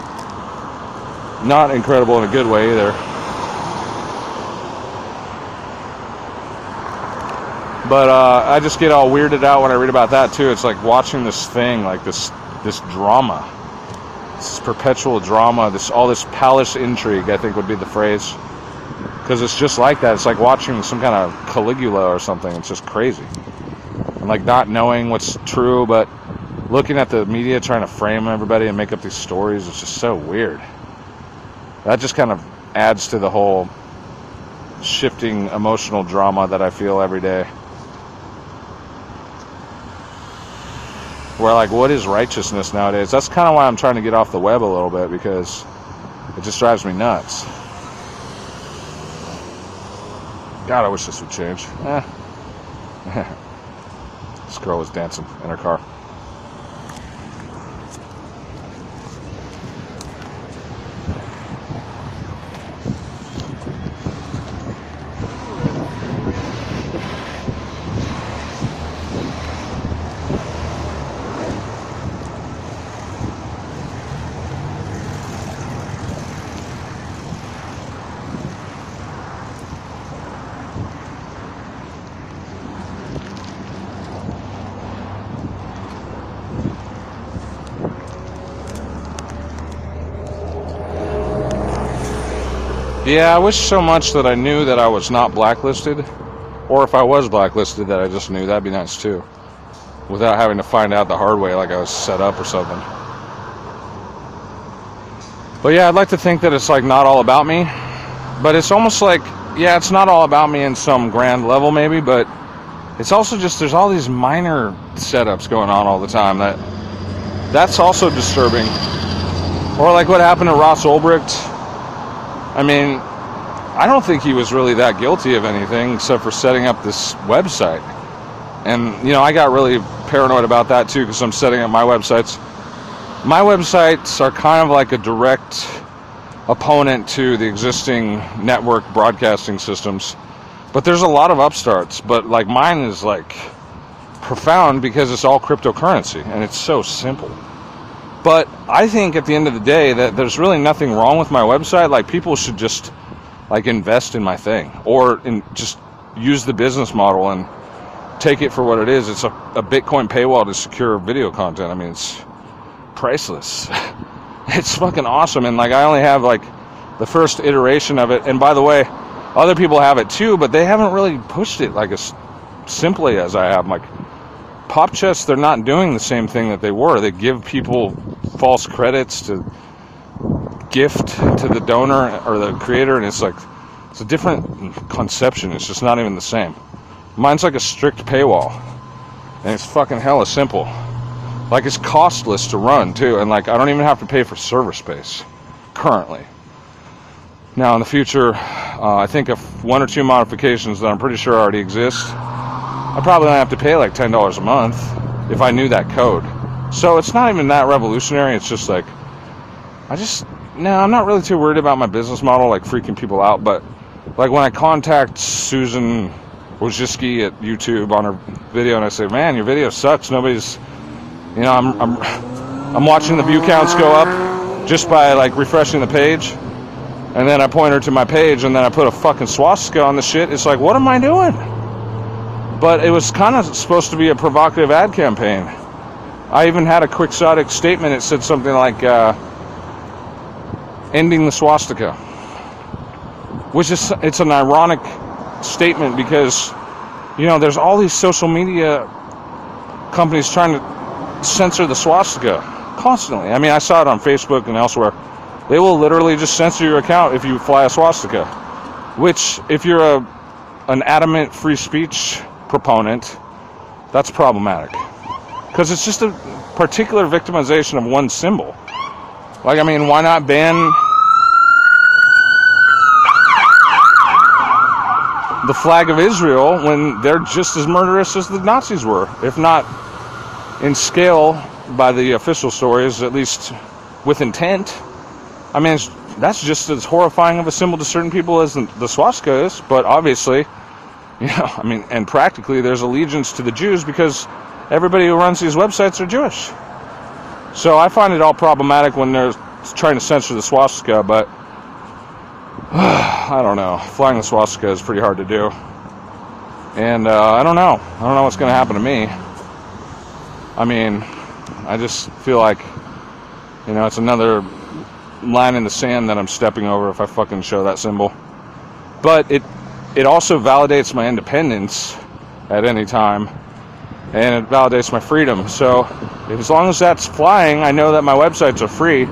Not incredible in a good way either. But uh, I just get all weirded out when I read about that too. It's like watching this thing, like this this drama, this perpetual drama, this all this palace intrigue, I think would be the phrase. Because it's just like that. It's like watching some kind of Caligula or something. It's just crazy. And like not knowing what's true, but looking at the media trying to frame everybody and make up these stories. It's just so weird. That just kind of adds to the whole shifting emotional drama that I feel every day. Where like, what is righteousness nowadays? That's kind of why I'm trying to get off the web a little bit, because it just drives me nuts. God, I wish this would change. Eh. This girl was dancing in her car. Yeah, I wish so much that I knew that I was not blacklisted, or if I was blacklisted that I just knew. That'd be nice too, without having to find out the hard way like I was set up or something. But yeah, I'd like to think that it's like not all about me, but it's almost like, yeah, it's not all about me in some grand level maybe, but it's also just, there's all these minor setups going on all the time that that's also disturbing. Or like what happened to Ross Ulbricht. I mean, I don't think he was really that guilty of anything except for setting up this website. And, you know, I got really paranoid about that too, because I'm setting up my websites. My websites are kind of like a direct opponent to the existing network broadcasting systems. But there's a lot of upstarts. But, like, mine is, like, profound because it's all cryptocurrency. And it's so simple. But I think at the end of the day that there's really nothing wrong with my website. Like, people should just, like, invest in my thing. Or in just use the business model and take it for what it is. It's a, a Bitcoin paywall to secure video content. I mean, it's priceless. It's fucking awesome. And, like, I only have, like, the first iteration of it. And, by the way, other people have it, too. But they haven't really pushed it, like, as simply as I have. Like, PopChess, they're not doing the same thing that they were. They give people false credits to gift to the donor or the creator, and it's like, it's a different conception. It's just not even the same. Mine's like a strict paywall, and it's fucking hella simple. Like, it's costless to run, too, and like, I don't even have to pay for server space, currently. Now, in the future, uh, I think of one or two modifications that I'm pretty sure already exist. I probably don't have to pay like ten dollars a month if I knew that code. So it's not even that revolutionary. It's just like, I just, no, I'm not really too worried about my business model, like freaking people out. But like when I contact Susan Wojcicki at YouTube on her video and I say, man, your video sucks. Nobody's, you know, I'm, I'm, I'm watching the view counts go up just by like refreshing the page. And then I point her to my page and then I put a fucking swastika on the shit. It's like, what am I doing? But it was kind of supposed to be a provocative ad campaign. I even had a quixotic statement. It said something like, uh, ending the swastika. Which is, it's an ironic statement because, you know, there's all these social media companies trying to censor the swastika constantly. I mean, I saw it on Facebook and elsewhere. They will literally just censor your account if you fly a swastika. Which, if you're a an adamant free speech proponent, that's problematic. Because it's just a particular victimization of one symbol. Like, I mean, why not ban the flag of Israel when they're just as murderous as the Nazis were? If not in scale by the official stories, at least with intent. I mean, it's, that's just as horrifying of a symbol to certain people as the, the swastika is, but obviously, you know, I mean, and practically there's allegiance to the Jews because everybody who runs these websites are Jewish. So I find it all problematic when they're trying to censor the swastika, but uh, I don't know. Flying the swastika is pretty hard to do. And uh, I don't know. I don't know what's going to happen to me. I mean, I just feel like, you know, it's another line in the sand that I'm stepping over if I fucking show that symbol. But it it also validates my independence at any time, and it validates my freedom. So as long as that's flying, I know that my websites are free.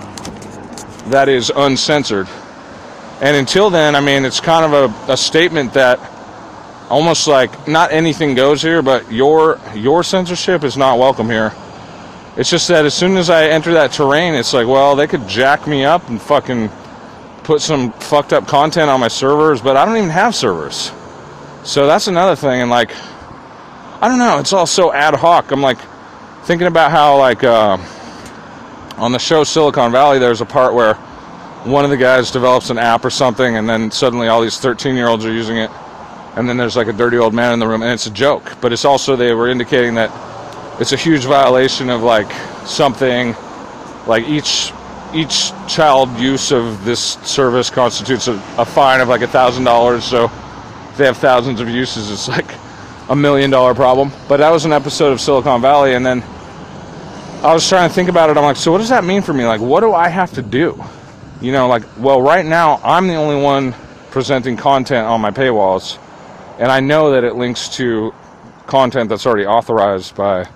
That is uncensored. And until then, I mean, it's kind of a, a statement that almost like not anything goes here, but your your censorship is not welcome here. It's just that as soon as I enter that terrain, it's like, well, they could jack me up and fucking put some fucked up content on my servers, but I don't even have servers. So that's another thing. And like, I don't know, it's all so ad hoc. I'm like thinking about how like uh, on the show Silicon Valley, there's a part where one of the guys develops an app or something, and then suddenly all these thirteen-year-olds are using it, and then there's like a dirty old man in the room, and it's a joke. But it's also, they were indicating that it's a huge violation of like something, like each each child use of this service constitutes a, a fine of like a thousand dollars. So if they have thousands of uses, it's like a million dollar problem. But that was an episode of Silicon Valley, and then I was trying to think about it. I'm like, so what does that mean for me? Like, what do I have to do? You know, like, well, right now I'm the only one presenting content on my paywalls, and I know that it links to content that's already authorized by,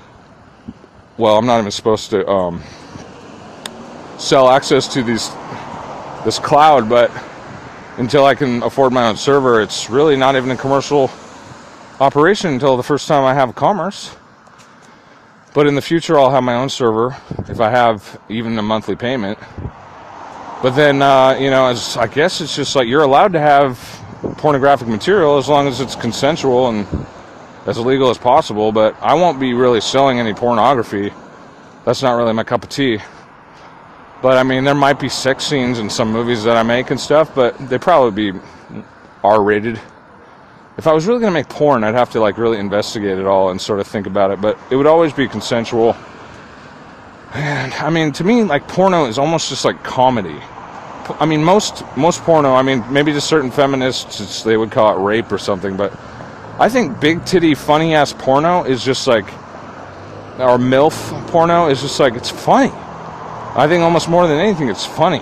well, I'm not even supposed to um, sell access to these this cloud, but until I can afford my own server, it's really not even a commercial operation until the first time I have commerce. But in the future, I'll have my own server if I have even a monthly payment. But then, uh, you know, as I guess it's just like you're allowed to have pornographic material as long as it's consensual and as illegal as possible. But I won't be really selling any pornography. That's not really my cup of tea. But I mean, there might be sex scenes in some movies that I make and stuff, but they'd probably be R-rated. If I was really going to make porn, I'd have to like really investigate it all and sort of think about it. But it would always be consensual. And I mean, to me, like porno is almost just like comedy. I mean, most most porno, I mean, maybe to certain feminists, it's, they would call it rape or something, but I think big titty, funny ass porno is just like, or MILF porno is just like, it's funny. I think almost more than anything, it's funny.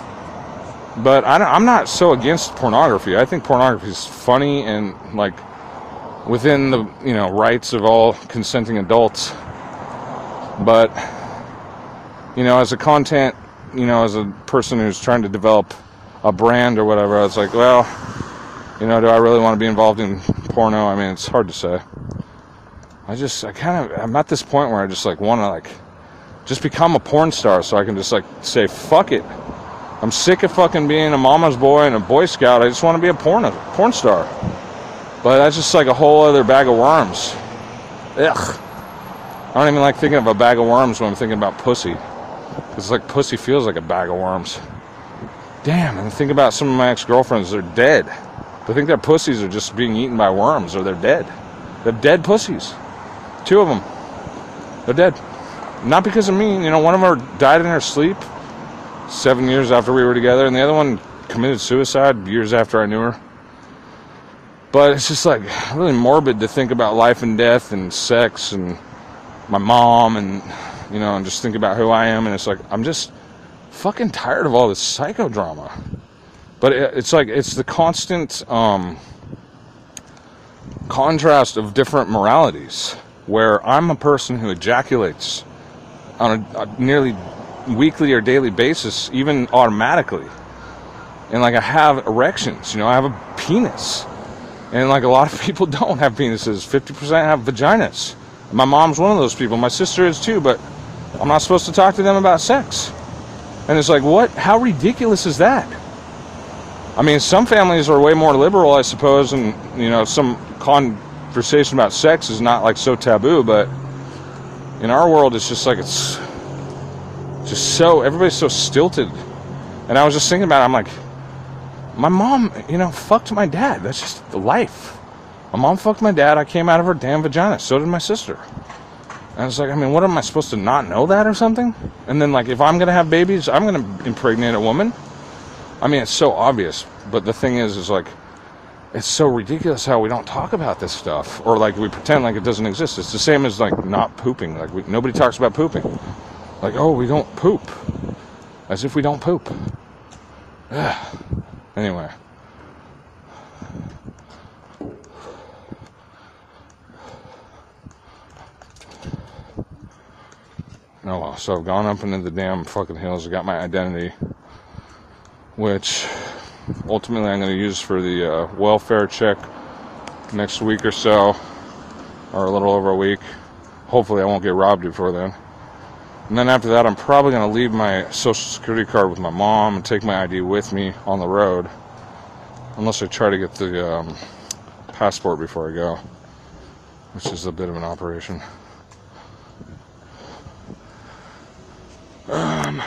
But I don't, I'm not so against pornography. I think pornography is funny and like within the, you know, rights of all consenting adults. But, you know, as a content, you know, as a person who's trying to develop a brand or whatever, it's like, well, you know, do I really want to be involved in porno? I mean, it's hard to say. I just, I kind of, I'm at this point where I just like want to like, just become a porn star so I can just like say, fuck it. I'm sick of fucking being a mama's boy and a Boy Scout. I just want to be a porn, a porn star. But that's just like a whole other bag of worms. Ugh. I don't even like thinking of a bag of worms when I'm thinking about pussy. It's like pussy feels like a bag of worms. Damn, and think about some of my ex-girlfriends, they're dead. I think their pussies are just being eaten by worms, or they're dead. They're dead pussies. Two of them. They're dead. Not because of me. You know, one of them died in her sleep seven years after we were together, and the other one committed suicide years after I knew her. But it's just like really morbid to think about life and death and sex and my mom and, you know, and just think about who I am, and it's like, I'm just fucking tired of all this psychodrama. But it, it's like, it's the constant um, contrast of different moralities, where I'm a person who ejaculates on a, a nearly weekly or daily basis, even automatically. And like, I have erections, you know, I have a penis. And like, a lot of people don't have penises. fifty percent have vaginas. My mom's one of those people. My sister is too, but I'm not supposed to talk to them about sex. And it's like, what? How ridiculous is that? I mean, some families are way more liberal, I suppose, and, you know, some conversation about sex is not, like, so taboo, but in our world, it's just like, it's just so, everybody's so stilted. And I was just thinking about it, I'm like, my mom, you know, fucked my dad. That's just the life. My mom fucked my dad. I came out of her damn vagina. So did my sister. And I was like, I mean, what am I supposed to not know that or something? And then, like, if I'm going to have babies, I'm going to impregnate a woman. I mean, it's so obvious. But the thing is, is like, it's so ridiculous how we don't talk about this stuff, or like we pretend like it doesn't exist. It's the same as like not pooping. Like we, nobody talks about pooping. Like, oh, we don't poop, as if we don't poop. Ugh. Anyway. Oh well, so I've gone up into the damn fucking hills. I got my identity, which ultimately I'm going to use for the uh, welfare check next week or so, or a little over a week. Hopefully I won't get robbed before then. And then after that, I'm probably going to leave my social security card with my mom and take my I D with me on the road, unless I try to get the um, passport before I go, which is a bit of an operation. Um,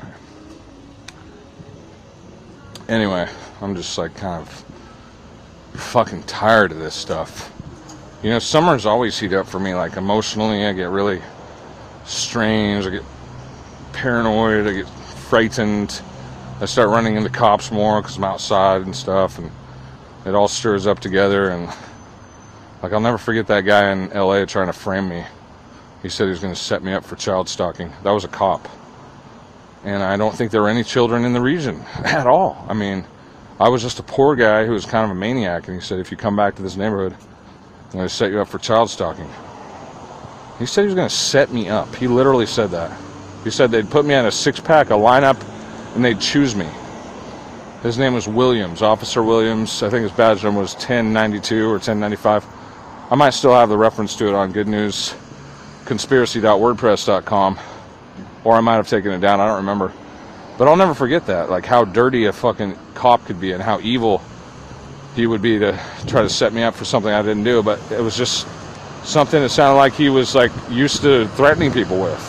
anyway, I'm just like kind of fucking tired of this stuff. You know, summers always heat up for me, like emotionally. I get really strange, I get paranoid, I get frightened. I start running into cops more because I'm outside and stuff, and it all stirs up together. And like, I'll never forget that guy in L A trying to frame me. He said he was going to set me up for child stalking. That was a cop. And I don't think there were any children in the region at all. I mean, I was just a poor guy who was kind of a maniac, and he said, if you come back to this neighborhood, I'm going to set you up for child stalking. He said he was going to set me up. He literally said that. He said they'd put me on a six-pack, a lineup, and they'd choose me. His name was Williams, Officer Williams. I think his badge number was ten ninety-two or ten ninety-five. I might still have the reference to it on good news conspiracy dot wordpress dot com. Or I might have taken it down, I don't remember. But I'll never forget that, like how dirty a fucking cop could be and how evil he would be to try to set me up for something I didn't do. But it was just something that sounded like he was like used to threatening people with.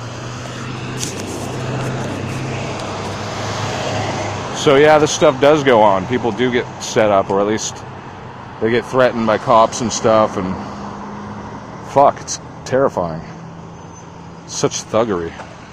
So yeah, this stuff does go on. People do get set up, or at least they get threatened by cops and stuff, and fuck, it's terrifying. It's such thuggery.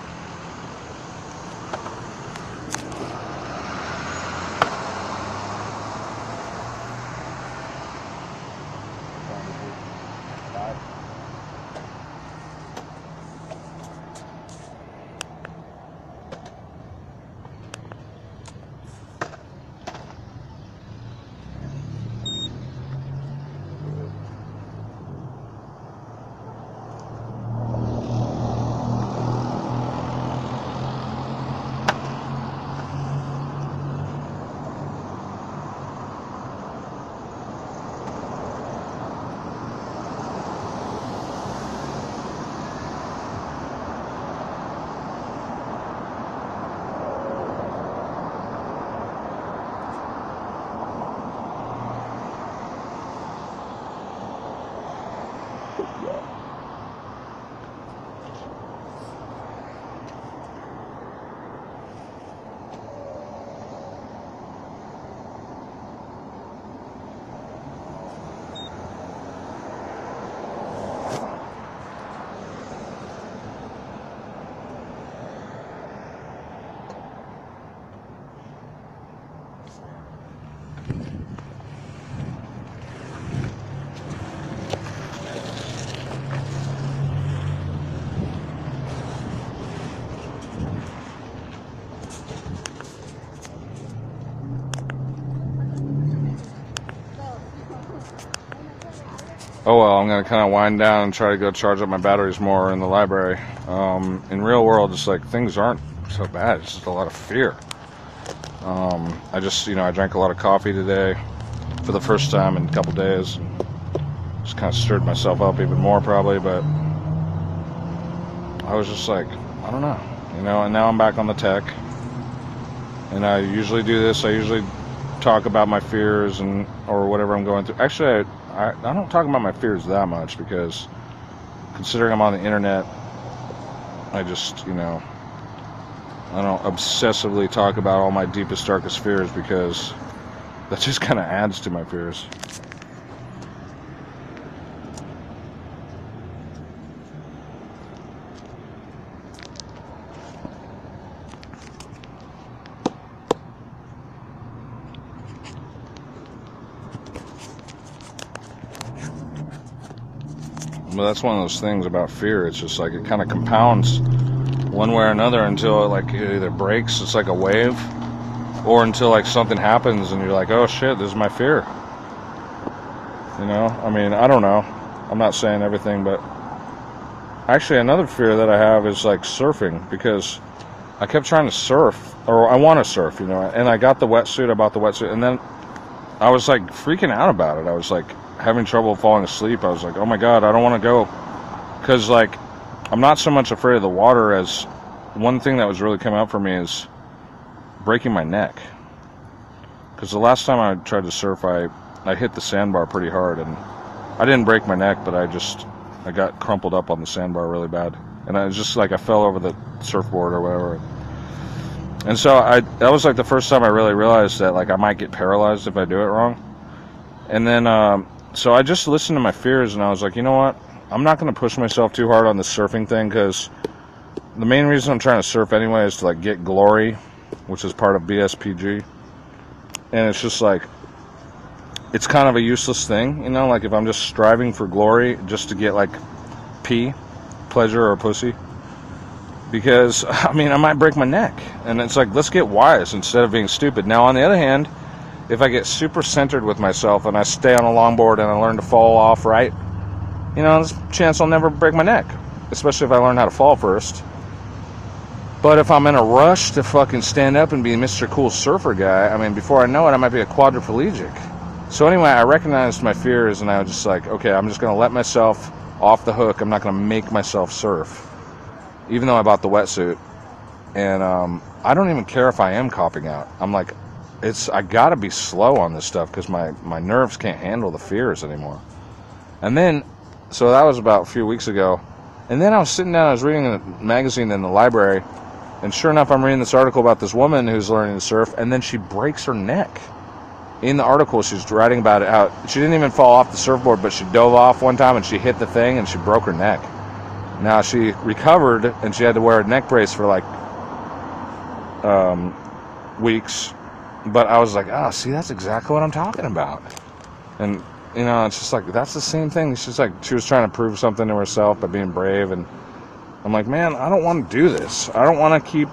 Oh well, I'm going to kind of wind down and try to go charge up my batteries more in the library. Um, in real world, it's like things aren't so bad. It's just a lot of fear. Um, I just, you know, I drank a lot of coffee today for the first time in a couple days. Just kind of stirred myself up even more probably, but I was just like, I don't know. You know, and now I'm back on the tech. And I usually do this. I usually talk about my fears and or whatever I'm going through. Actually, I, I, I don't talk about my fears that much because considering I'm on the internet, I just, you know, I don't obsessively talk about all my deepest, darkest fears because that just kind of adds to my fears. But that's one of those things about fear. It's just like it kind of compounds one way or another until it like it either breaks, it's like a wave, or until like something happens and you're like, oh shit, this is my fear. You know, I mean, I don't know. I'm not saying everything, but actually another fear that I have is like surfing, because I kept trying to surf, or I want to surf, you know, and I got the wetsuit, I bought the wetsuit, and then I was like freaking out about it. I was like having trouble falling asleep. I was like, oh my god, I don't want to go, because like I'm not so much afraid of the water as one thing that was really coming up for me is breaking my neck. Because the last time I tried to surf, I, I hit the sandbar pretty hard, and I didn't break my neck, but I just, I got crumpled up on the sandbar really bad. And I was just like, I fell over the surfboard or whatever. And so I, that was like the first time I really realized that like I might get paralyzed if I do it wrong. And then, um, so I just listened to my fears, and I was like, you know what? I'm not going to push myself too hard on the surfing thing, because the main reason I'm trying to surf anyway is to like get glory, which is part of B S P G. And it's just like, it's kind of a useless thing, you know, like if I'm just striving for glory just to get like P, pleasure or pussy, because I mean I might break my neck, and it's like, let's get wise instead of being stupid. Now on the other hand, if I get super centered with myself and I stay on a longboard and I learn to fall off right, you know, there's a chance I'll never break my neck, especially if I learn how to fall first. But if I'm in a rush to fucking stand up and be Mister Cool Surfer guy, I mean, before I know it, I might be a quadriplegic. So anyway, I recognized my fears, and I was just like, okay, I'm just going to let myself off the hook. I'm not going to make myself surf, even though I bought the wetsuit. And um, I don't even care if I am copping out. I'm like, it's I got to be slow on this stuff, because my, my nerves can't handle the fears anymore. And then, so that was about a few weeks ago. And then I was sitting down, I was reading a magazine in the library, and sure enough, I'm reading this article about this woman who's learning to surf, and then she breaks her neck. In the article, she's writing about it, how she didn't even fall off the surfboard, but she dove off one time and she hit the thing and she broke her neck. Now, she recovered, and she had to wear a neck brace for like um, weeks. But I was like, oh, see, that's exactly what I'm talking about. And, you know, it's just like, that's the same thing. It's just like she was trying to prove something to herself by being brave, and I'm like, man, I don't want to do this. I don't want to keep,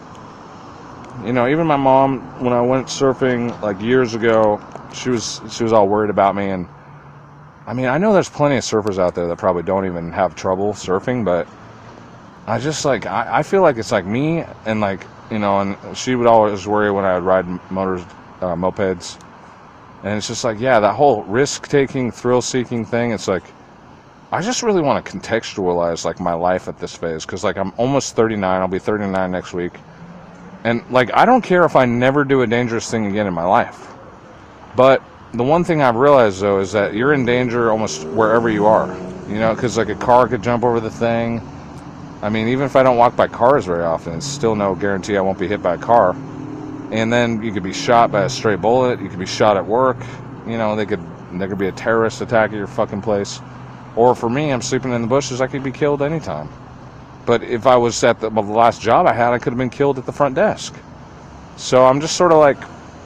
you know, even my mom, when I went surfing like years ago, she was she was all worried about me. And I mean, I know there's plenty of surfers out there that probably don't even have trouble surfing, but I just like, I, I feel like it's like me, and like, you know, and she would always worry when I would ride motors, uh, mopeds. And it's just like, yeah, that whole risk-taking, thrill-seeking thing, it's like, I just really want to contextualize like my life at this phase, because like I'm almost thirty-nine. I'll be thirty-nine next week, and like I don't care if I never do a dangerous thing again in my life. But the one thing I've realized though is that you're in danger almost wherever you are, you know, because like a car could jump over the thing. I mean, even if I don't walk by cars very often, it's still no guarantee I won't be hit by a car. And then you could be shot by a stray bullet. You could be shot at work. You know, they could there could be a terrorist attack at your fucking place. Or for me, I'm sleeping in the bushes, I could be killed anytime. But if I was at the, well, the last job I had, I could have been killed at the front desk. So I'm just sort of like,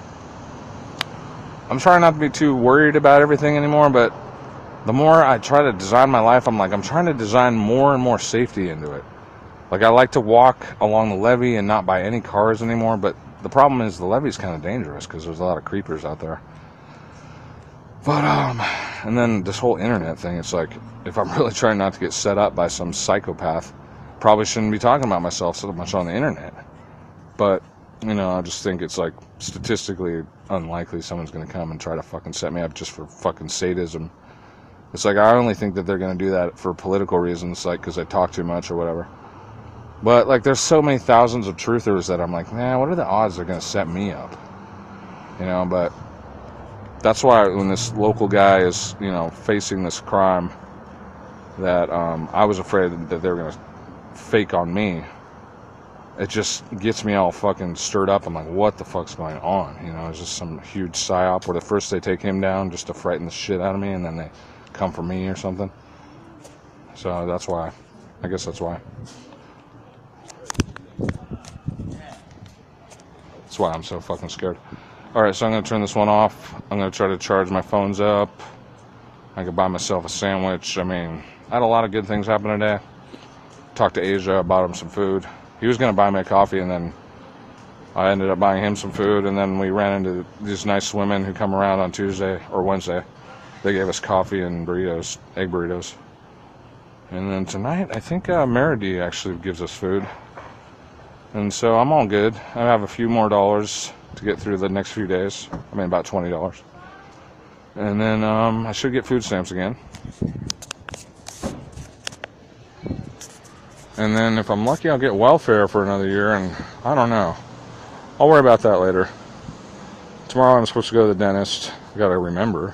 I'm trying not to be too worried about everything anymore, but the more I try to design my life, I'm like, I'm trying to design more and more safety into it. Like, I like to walk along the levee and not by any cars anymore, but the problem is the levee's kind of dangerous because there's a lot of creepers out there. But, um, and then this whole internet thing, it's like, if I'm really trying not to get set up by some psychopath, probably shouldn't be talking about myself so much on the internet. But, you know, I just think it's like statistically unlikely someone's going to come and try to fucking set me up just for fucking sadism. It's like, I only think that they're going to do that for political reasons, like because I talk too much or whatever. But, like, there's so many thousands of truthers that I'm like, man, what are the odds they're going to set me up? You know, but that's why when this local guy is, you know, facing this crime, that um, I was afraid that they were going to fake on me. It just gets me all fucking stirred up. I'm like, what the fuck's going on? You know, it's just some huge psyop where the first they take him down just to frighten the shit out of me, and then they come for me or something. So that's why. I guess that's why. That's why I'm so fucking scared. Alright, so I'm going to turn this one off. I'm going to try to charge my phones up. I could buy myself a sandwich. I mean, I had a lot of good things happen today. Talked to Asia, bought him some food. He was going to buy me a coffee, and then I ended up buying him some food, and then we ran into these nice women who come around on Tuesday or Wednesday. They gave us coffee and burritos, egg burritos. And then tonight, I think uh, Meridi actually gives us food. And so I'm all good. I have a few more dollars to get through the next few days. I mean, about twenty dollars. And then um, I should get food stamps again. And then if I'm lucky, I'll get welfare for another year, and I don't know. I'll worry about that later. Tomorrow I'm supposed to go to the dentist. I gotta remember.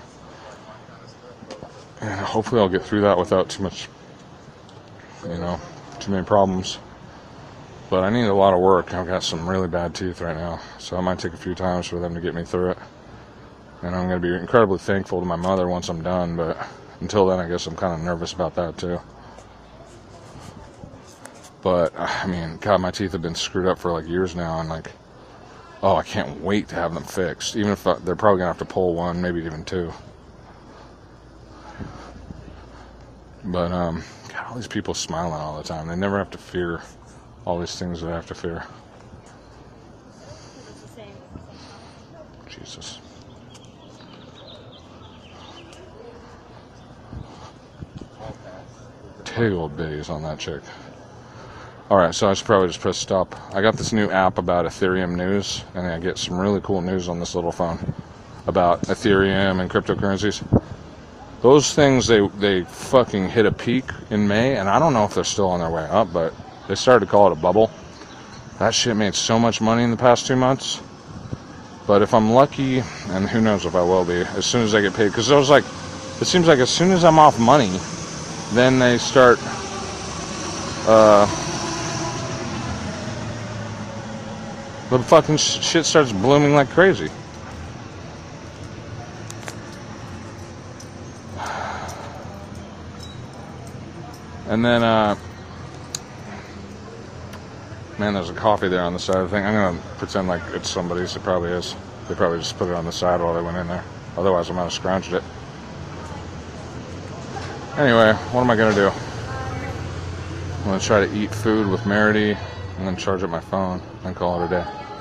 And hopefully I'll get through that without too much, you know, too many problems. But I need a lot of work. I've got some really bad teeth right now, so it might take a few times for them to get me through it. And I'm going to be incredibly thankful to my mother once I'm done, but until then, I guess I'm kind of nervous about that too. But, I mean, God, my teeth have been screwed up for like years now, and like, oh, I can't wait to have them fixed. Even if I, they're probably going to have to pull one, maybe even two. But, um, God, all these people smiling all the time. They never have to fear all these things that I have to fear. Jesus. Big old bitties on that chick. Alright, so I should probably just press stop. I got this new app about Ethereum news, and I get some really cool news on this little phone about Ethereum and cryptocurrencies. Those things, they, they fucking hit a peak in May, and I don't know if they're still on their way up, but they started to call it a bubble. That shit made so much money in the past two months. But if I'm lucky, and who knows if I will be, as soon as I get paid, because I was like, it seems like as soon as I'm off money, then they start, uh, the fucking sh- shit starts blooming like crazy. And then, uh, man, there's a coffee there on the side of the thing. I'm going to pretend like it's somebody's. It probably is. They probably just put it on the side while they went in there. Otherwise, I might have scrounged it. Anyway, what am I going to do? I'm going to try to eat food with Meridi and then charge up my phone and call it a day.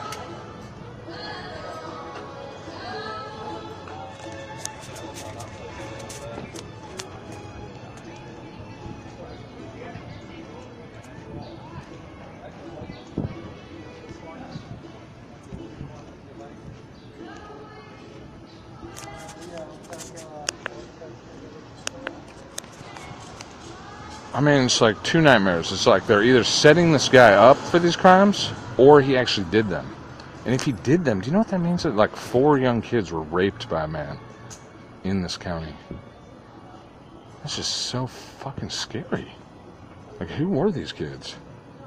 I mean, it's like two nightmares. It's like they're either setting this guy up for these crimes, or he actually did them. And if he did them, do you know what that means? That like four young kids were raped by a man in this county. That's just so fucking scary. Like, who were these kids?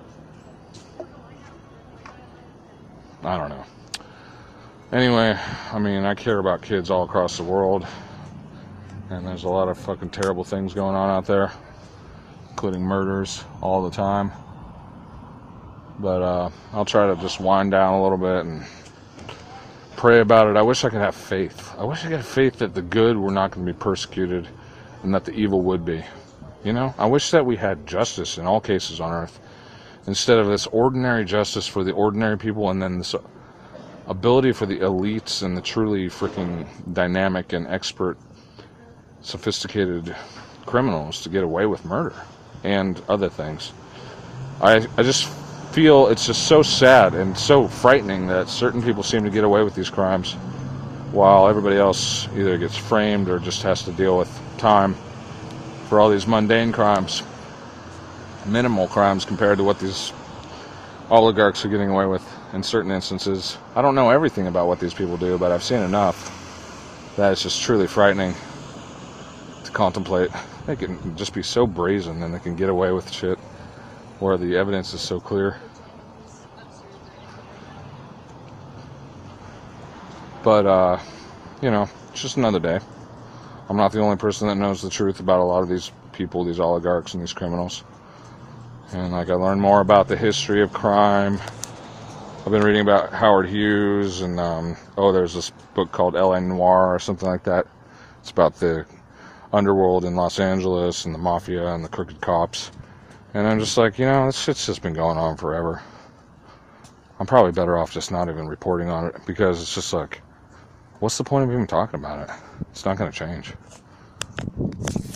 I don't know. Anyway, I mean, I care about kids all across the world. And there's a lot of fucking terrible things going on out there, including murders all the time. But uh, I'll try to just wind down a little bit and pray about it. I wish I could have faith. I wish I could have faith that the good were not going to be persecuted and that the evil would be. You know, I wish that we had justice in all cases on earth instead of this ordinary justice for the ordinary people and then this ability for the elites and the truly freaking dynamic and expert, sophisticated criminals to get away with murder and other things. I I just feel it's just so sad and so frightening that certain people seem to get away with these crimes while everybody else either gets framed or just has to deal with time for all these mundane crimes, minimal crimes compared to what these oligarchs are getting away with in certain instances. I don't know everything about what these people do, but I've seen enough that it's just truly frightening to contemplate. They can just be so brazen and they can get away with shit where the evidence is so clear. But, uh, you know, it's just another day. I'm not the only person that knows the truth about a lot of these people, these oligarchs and these criminals. And, like, I learned more about the history of crime. I've been reading about Howard Hughes and, um, oh, there's this book called L A Noire or something like that. It's about the underworld in Los Angeles and the mafia and the crooked cops. And I'm just like, you know, this shit's just been going on forever. I'm probably better off just not even reporting on it, because it's just like, what's the point of even talking about it? It's not going to change.